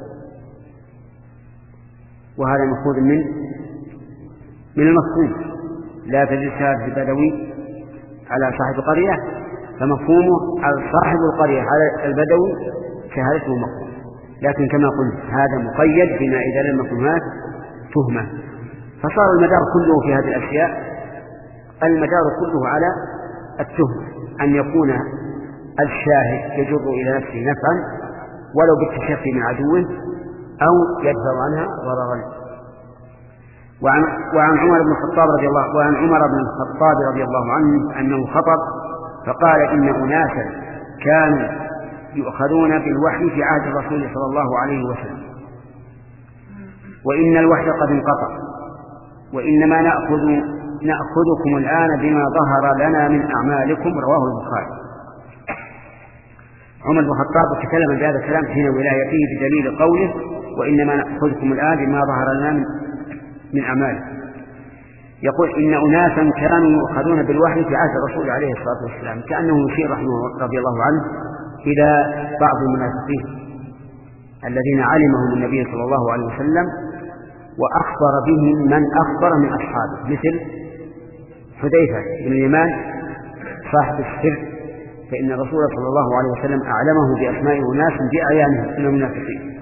وهذا مأخوذ من من المفهوم، لا تجوز شهادة البدوي على صاحب القرية، فمفهومه على صاحب القرية على البدوي شهادته مقبول. لكن كما قلت هذا مقيد بما إذا لم يكن هناك تهمة، فصار المدار كله في هذه الأشياء المدار كله على التهمة، أن يكون الشاهد يجر إلى نفسه نفعا ولو بالتشفي من عدوه أو يدفع عنها ضررا. وعن, وعن عمر بن الخطاب رضي الله وعن عمر بن الخطاب رضي الله عنه أنه خطب فقال إن أناسا كانوا يؤخذون بالوحي في عهد الرسول صلى الله عليه وسلم، وإن الوحي قد انقطع، وإنما نأخذ نأخذكم الآن بما ظهر لنا من أعمالكم. رواه البخاري. عمر بن الخطاب تكلم بهذا الكلام حين ولايته بدليل قوله وإنما نأخذكم الآن بما ظهر لنا من, من أعمالكم. يقول إن أناسا كانوا يؤخذون بالوحي في عهد الرسول عليه الصلاة والسلام، كأنه يشير رحمه رضي الله عنه إلى بعض المنافقين الذين علمهم النبي صلى الله عليه وسلم وأخبر بهم من أخبر من أصحابه، مثل حذيفة بن اليمان صاحب السر، فإن الرسول صلى الله عليه وسلم أعلمه بأسماء أناس بأعيانهم من المنافقين.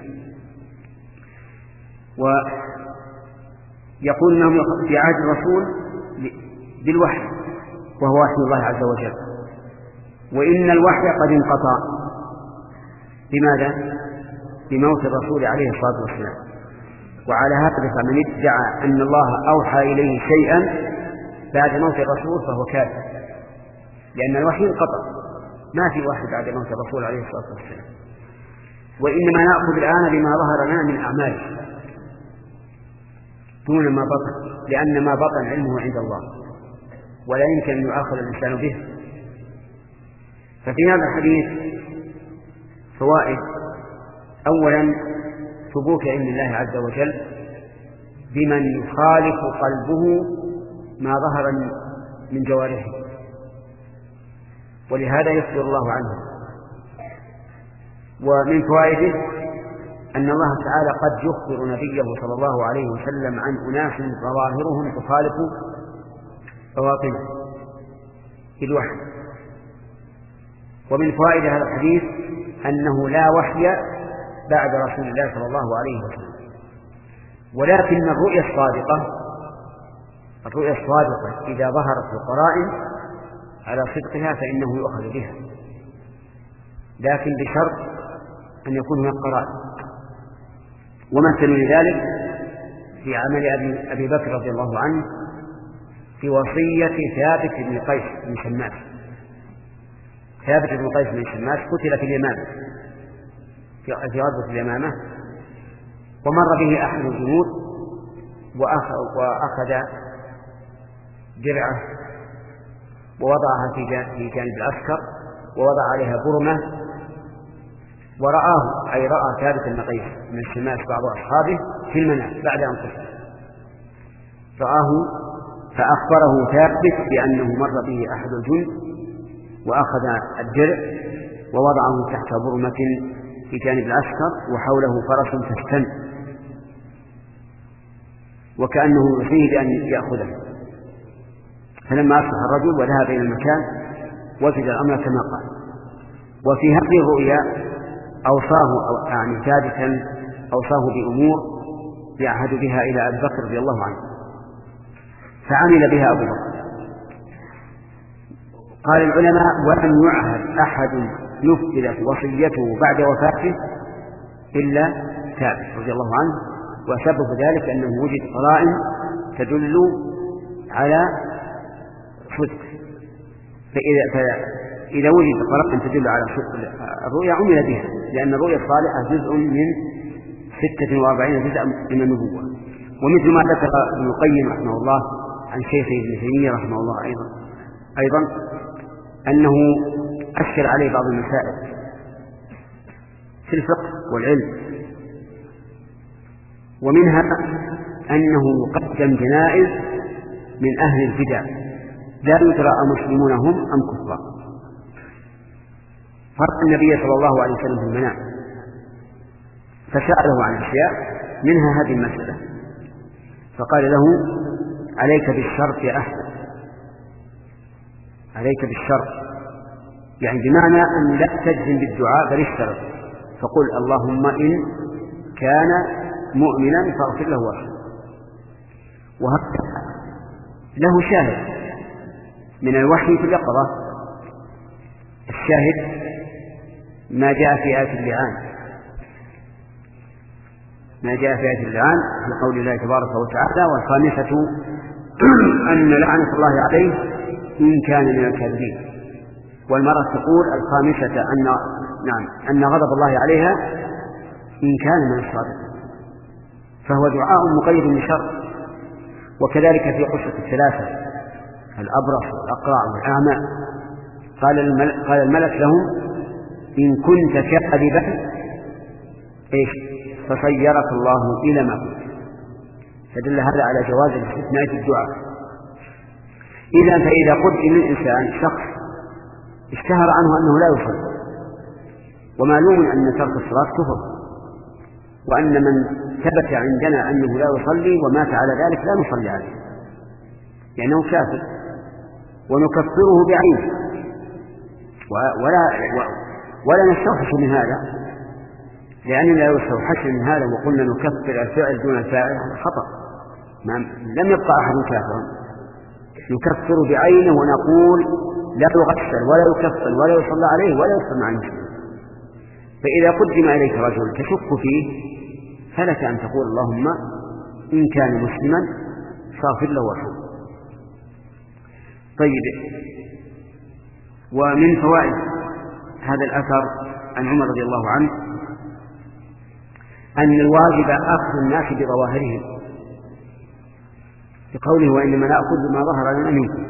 ويقول أنهم في عهد الرسول بالوحي وهو وحي الله عز وجل، وإن الوحي قد انقطع. بماذا؟ بموت الرسول عليه الصلاة والسلام. وعلى هذا فمن ادعى أن الله أوحى إليه شيئا بعد موت الرسول فهو كافر، لأن الوحي انقطع، ما في وحي بعد موت الرسول عليه الصلاة والسلام. وإنما نأخذ الآن بما ظهر لنا من أعماله دون ما بطن، لأن ما بطن علمه عند الله ولا يمكن أن يؤاخذ الإنسان به. ففي هذا الحديث فوائد: أولا ثبوت علم الله عز وجل بمن يخالف قلبه ما ظهر من جوارحه، ولهذا يخبر الله عنه. ومن فوائده أن الله تعالى قد يخبر نبيه صلى الله عليه وسلم عن أناس ظواهرهم تخالف بواطنه بالوحي. ومن فوائد هذا الحديث أنه لا وحي بعد رسول الله صلى الله عليه وسلم، ولكن الرؤيا الصادقة الرؤيا الصادقة إذا ظهرت القرائن على صدقها فإنه يؤخذ بها، لكن بشرط أن يكون هناك قرائن. ومثل لذلك في عمل أبي, أبي بكر رضي الله عنه في وصية ثابت بن قيس بن شماس. ثابت بن قيس بن شماس قتل في اليمامة في غزوة اليمامة، ومر به أحد الجنود وأخذ درعه ووضعها في جانب العسكر ووضع عليها برمة، ورآه أي رأى ثابت بن قيس بن شماس بعض أصحابه في المنام بعد أن قتل، رآه فأخبره ثابت بأنه مر به أحد الجند وأخذ الدرع ووضعه تحت برمة في جانب العسكر وحوله فرس تستن، وكأنه يريد أن يأخذه. فلما أصبح الرجل وذهب إلى المكان وجد الأمر كما قال. وفي هذه الرؤيا أوصاه أو يعني ثابتا أوصاه بأمور يعهد بها إلى أبي بكر رضي الله عنه، فعمل بها أبو بكر. قال العلماء: ولم يعهد أحد نفذت وصيته بعد وفاته إلا ثابت رضي الله عنه، وسبب ذلك أنه وجد قرائن تدل على صدق، فإذا, فإذا وجد قرائن تدل على صدق الرؤيا عمل بها، لأن الرؤيا الصالحة جزء من ستة وأربعين جزءا من النبوة. ومثل ما ذكر ابن القيم رحمه الله عن شيخه ابن تيمية رحمه الله أيضا أيضا أنه أشكل عليه بعض المسائل في الفقه والعلم، ومنها أنه يقدم جنائز من أهل البدع لا يدرى أمسلمون هم أم كفار، فرأى النبي صلى الله عليه وسلم في المنام فسأله عن أشياء منها هذه المسألة، فقال له: عليك بالشرط يا أحمد، عليك بالشرط، يعني بمعنى أن لا تجزم بالدعاء بل اشترط، فقل: اللهم إن كان مؤمنا فاغفر له وارحمه. وهذا له شاهد من الوحي في اليقظة. الشاهد ما جاء في آية اللعان، ما جاء في آية اللعان في قول الله تبارك وتعالى: والخامسة أن لعنة الله عليه إن كان من الكاذبين. والمرأة تقول: الخامسة أن نعم أن غضب الله عليها إن كان من الصادقين. فهو دعاء مقيد بشرط. وكذلك في قصة الثلاثة الأبرص والأقرع والأعمى قال الملك, قال الملك لهم: إن كنت كاذبا إيش فصيرك الله إلى ما كنت. فدل هذا على جواز الاستثناء في الدعاء. إذا فإذا قدم للإنسان شخص اشتهر عنه أنه لا يصلي، ومعلوم أن ترك الصلاة كفر، وأن من ثبت عندنا أنه لا يصلي ومات على ذلك لا نصلي عليه لأنه كافر ونكفره بعينه، ولا, ولا نستوحش من هذا، لأننا لو استوحشنا من هذا وقلنا نكفر الفعل دون الفاعل خطأ. لم يبقى أحد كافرا، نكفر بعينه ونقول لا يغسل ولا يكفر ولا يصلى عليه ولا يصلى مع المسلمين. فإذا قدم إليك رجل تشك فيه فلك أن تقول: اللهم إن كان مسلما فاغفر له وارحمه. طيب، ومن فوائد هذا الأثر عن عمر رضي الله عنه أن الواجب أخذ الناس بظواهرهم، بقوله: وإنما نأخذ بما ظهر لنا منكم.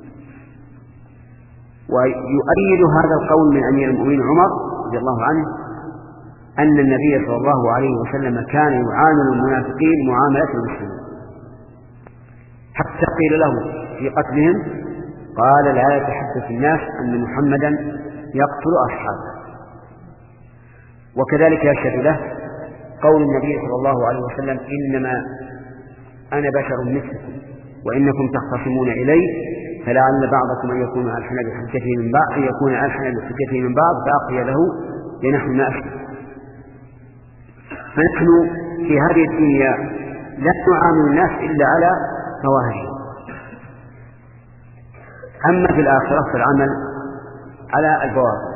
ويؤيد هذا القول من أمير المؤمنين عمر رضي الله عنه أن النبي صلى الله عليه وسلم كان يعامل المنافقين معاملة المسلمين، حتى قيل له في قتلهم قال: لا يتحدث الناس أن محمدا يقتل أصحابه. وكذلك يشهد له قول النبي صلى الله عليه وسلم: إنما أنا بشر مثلكم وإنكم تختصمون إلي فلعل بعضكم أن يكون ألحن بحجته من بعض أن يكون ألحن بحجته من بعض فأقي له لنحن ما أشهد. فنحن في هذه الدنيا لا نعامل الناس إلا على ظواهرهم، أما في الآخرة فالعمل على البواطن.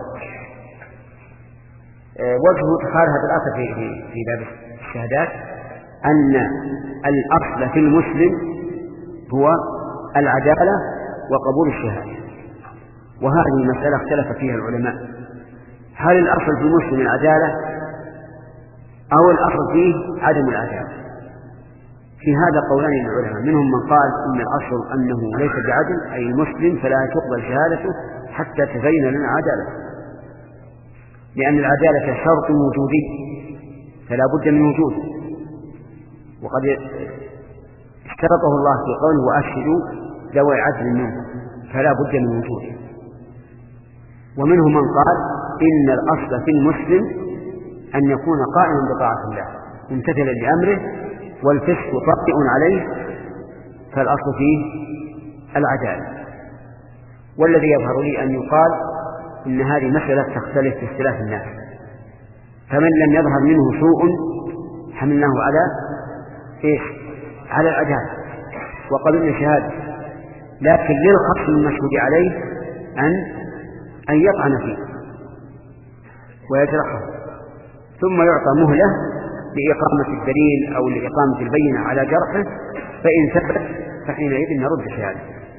وجه إدخال هذا الأثر في في باب الشهادات أن الأصل في المسلم هو العدالة وقبول الشهادة، وهذه المسألة اختلف فيها العلماء: هل الأصل في المسلم العدالة أو الأصل فيه عدم العدالة؟ في هذا قولان للعلماء، منهم من قال إن الأصل أنه ليس بعدل، أي المسلم فلا تقبل شهادته حتى تبين لنا عدالته، لأن العدالة شرط وجودي فلا بد من وجوده، وقد اشترطه الله في قوله: وأشهدوا ذوي عدل منكم، فلا بد من وجوده. ومنهم من قال إن الأصل في المسلم أن يكون قائما بطاعة الله ممتثلا لأمره، والفسق طارئ عليه، فالأصل فيه العدالة. والذي يظهر لي أن يقال إن هذه مسألة تختلف في اختلاف الناس، فمن لم يظهر منه سوء حملناه على إيش؟ على العدالة وقبلنا شهادة، لكن للخصم المشهود عليه أن أن يطعن فيه ويجرحه، ثم يعطى مهلة لإقامة الدليل أو لإقامة البينة على جرحه، فإن ثبت فحينئذ نرد شهادة.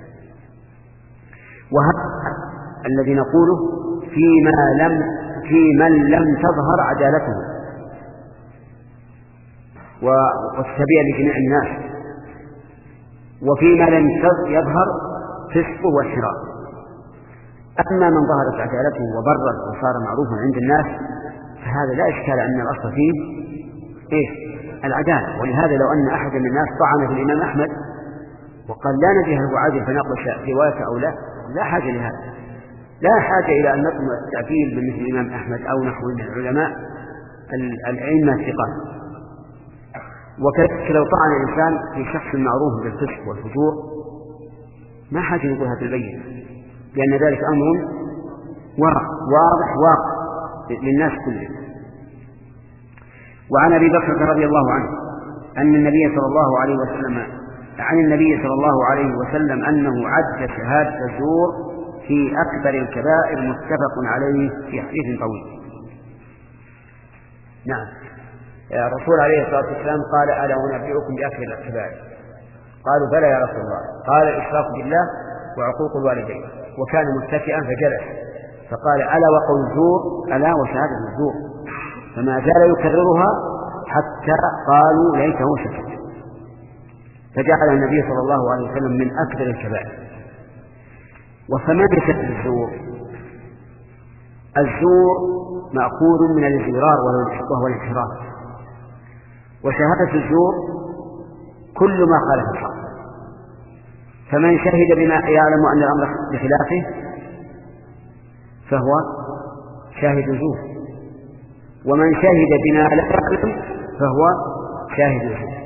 وهذا الذي نقوله فيما لم في من لم تظهر عدالته والسبيل لجميع الناس، وفيما لم يظهر فسقه وانحراف. أما من ظهرت عدالته وبرر وصار معروفا عند الناس فهذا لا إشكال أن الأصل فيه إيش؟ العدالة. ولهذا لو أن أحد من الناس طعن في الإمام أحمد وقال لا ندري هل هو عادل فنقبل روايته أو لا، لا حاجة لهذا، لا حاجة إلى أن نطلب التعديل بمثل الإمام أحمد أو نحو من العلماء الأئمة الثقات. وكذلك لو طعن الإنسان في شخص معروف بالفسق والفجور ما حاجة نقول هذا البين، لأن ذلك أمر واضح واقع للناس كلهم. وعن أبي بكر رضي الله عنه أن النبي صلى الله عليه وسلم عن النبي صلى الله عليه وسلم أنه عد شهادة الزور في أكبر الكبائر متفق عليه في حديث طويل. نعم، الرسول عليه الصلاة والسلام قال: ألا أنبئكم بأكبر الكبائر؟ قالوا: بلى يا رسول الله. قال: الإشراك بالله وعقوق الوالدين. وكان متكئا فجلس فقال: ألا وقول الزور، ألا وشهادة الزور. فما زال يكررها حتى قالوا ليته سكت، فجعل النبي صلى الله عليه وسلم من أكبر الكبائر. وثمانية الزور: الزور مأخوذ من الازدرار وهو الانحراف، وشهادة الزور كل ما خالف الحق. فمن شهد بما يعلم أن الأمر بخلافه فهو شاهد زور، ومن شهد بما لا يعلم فهو شاهد زور.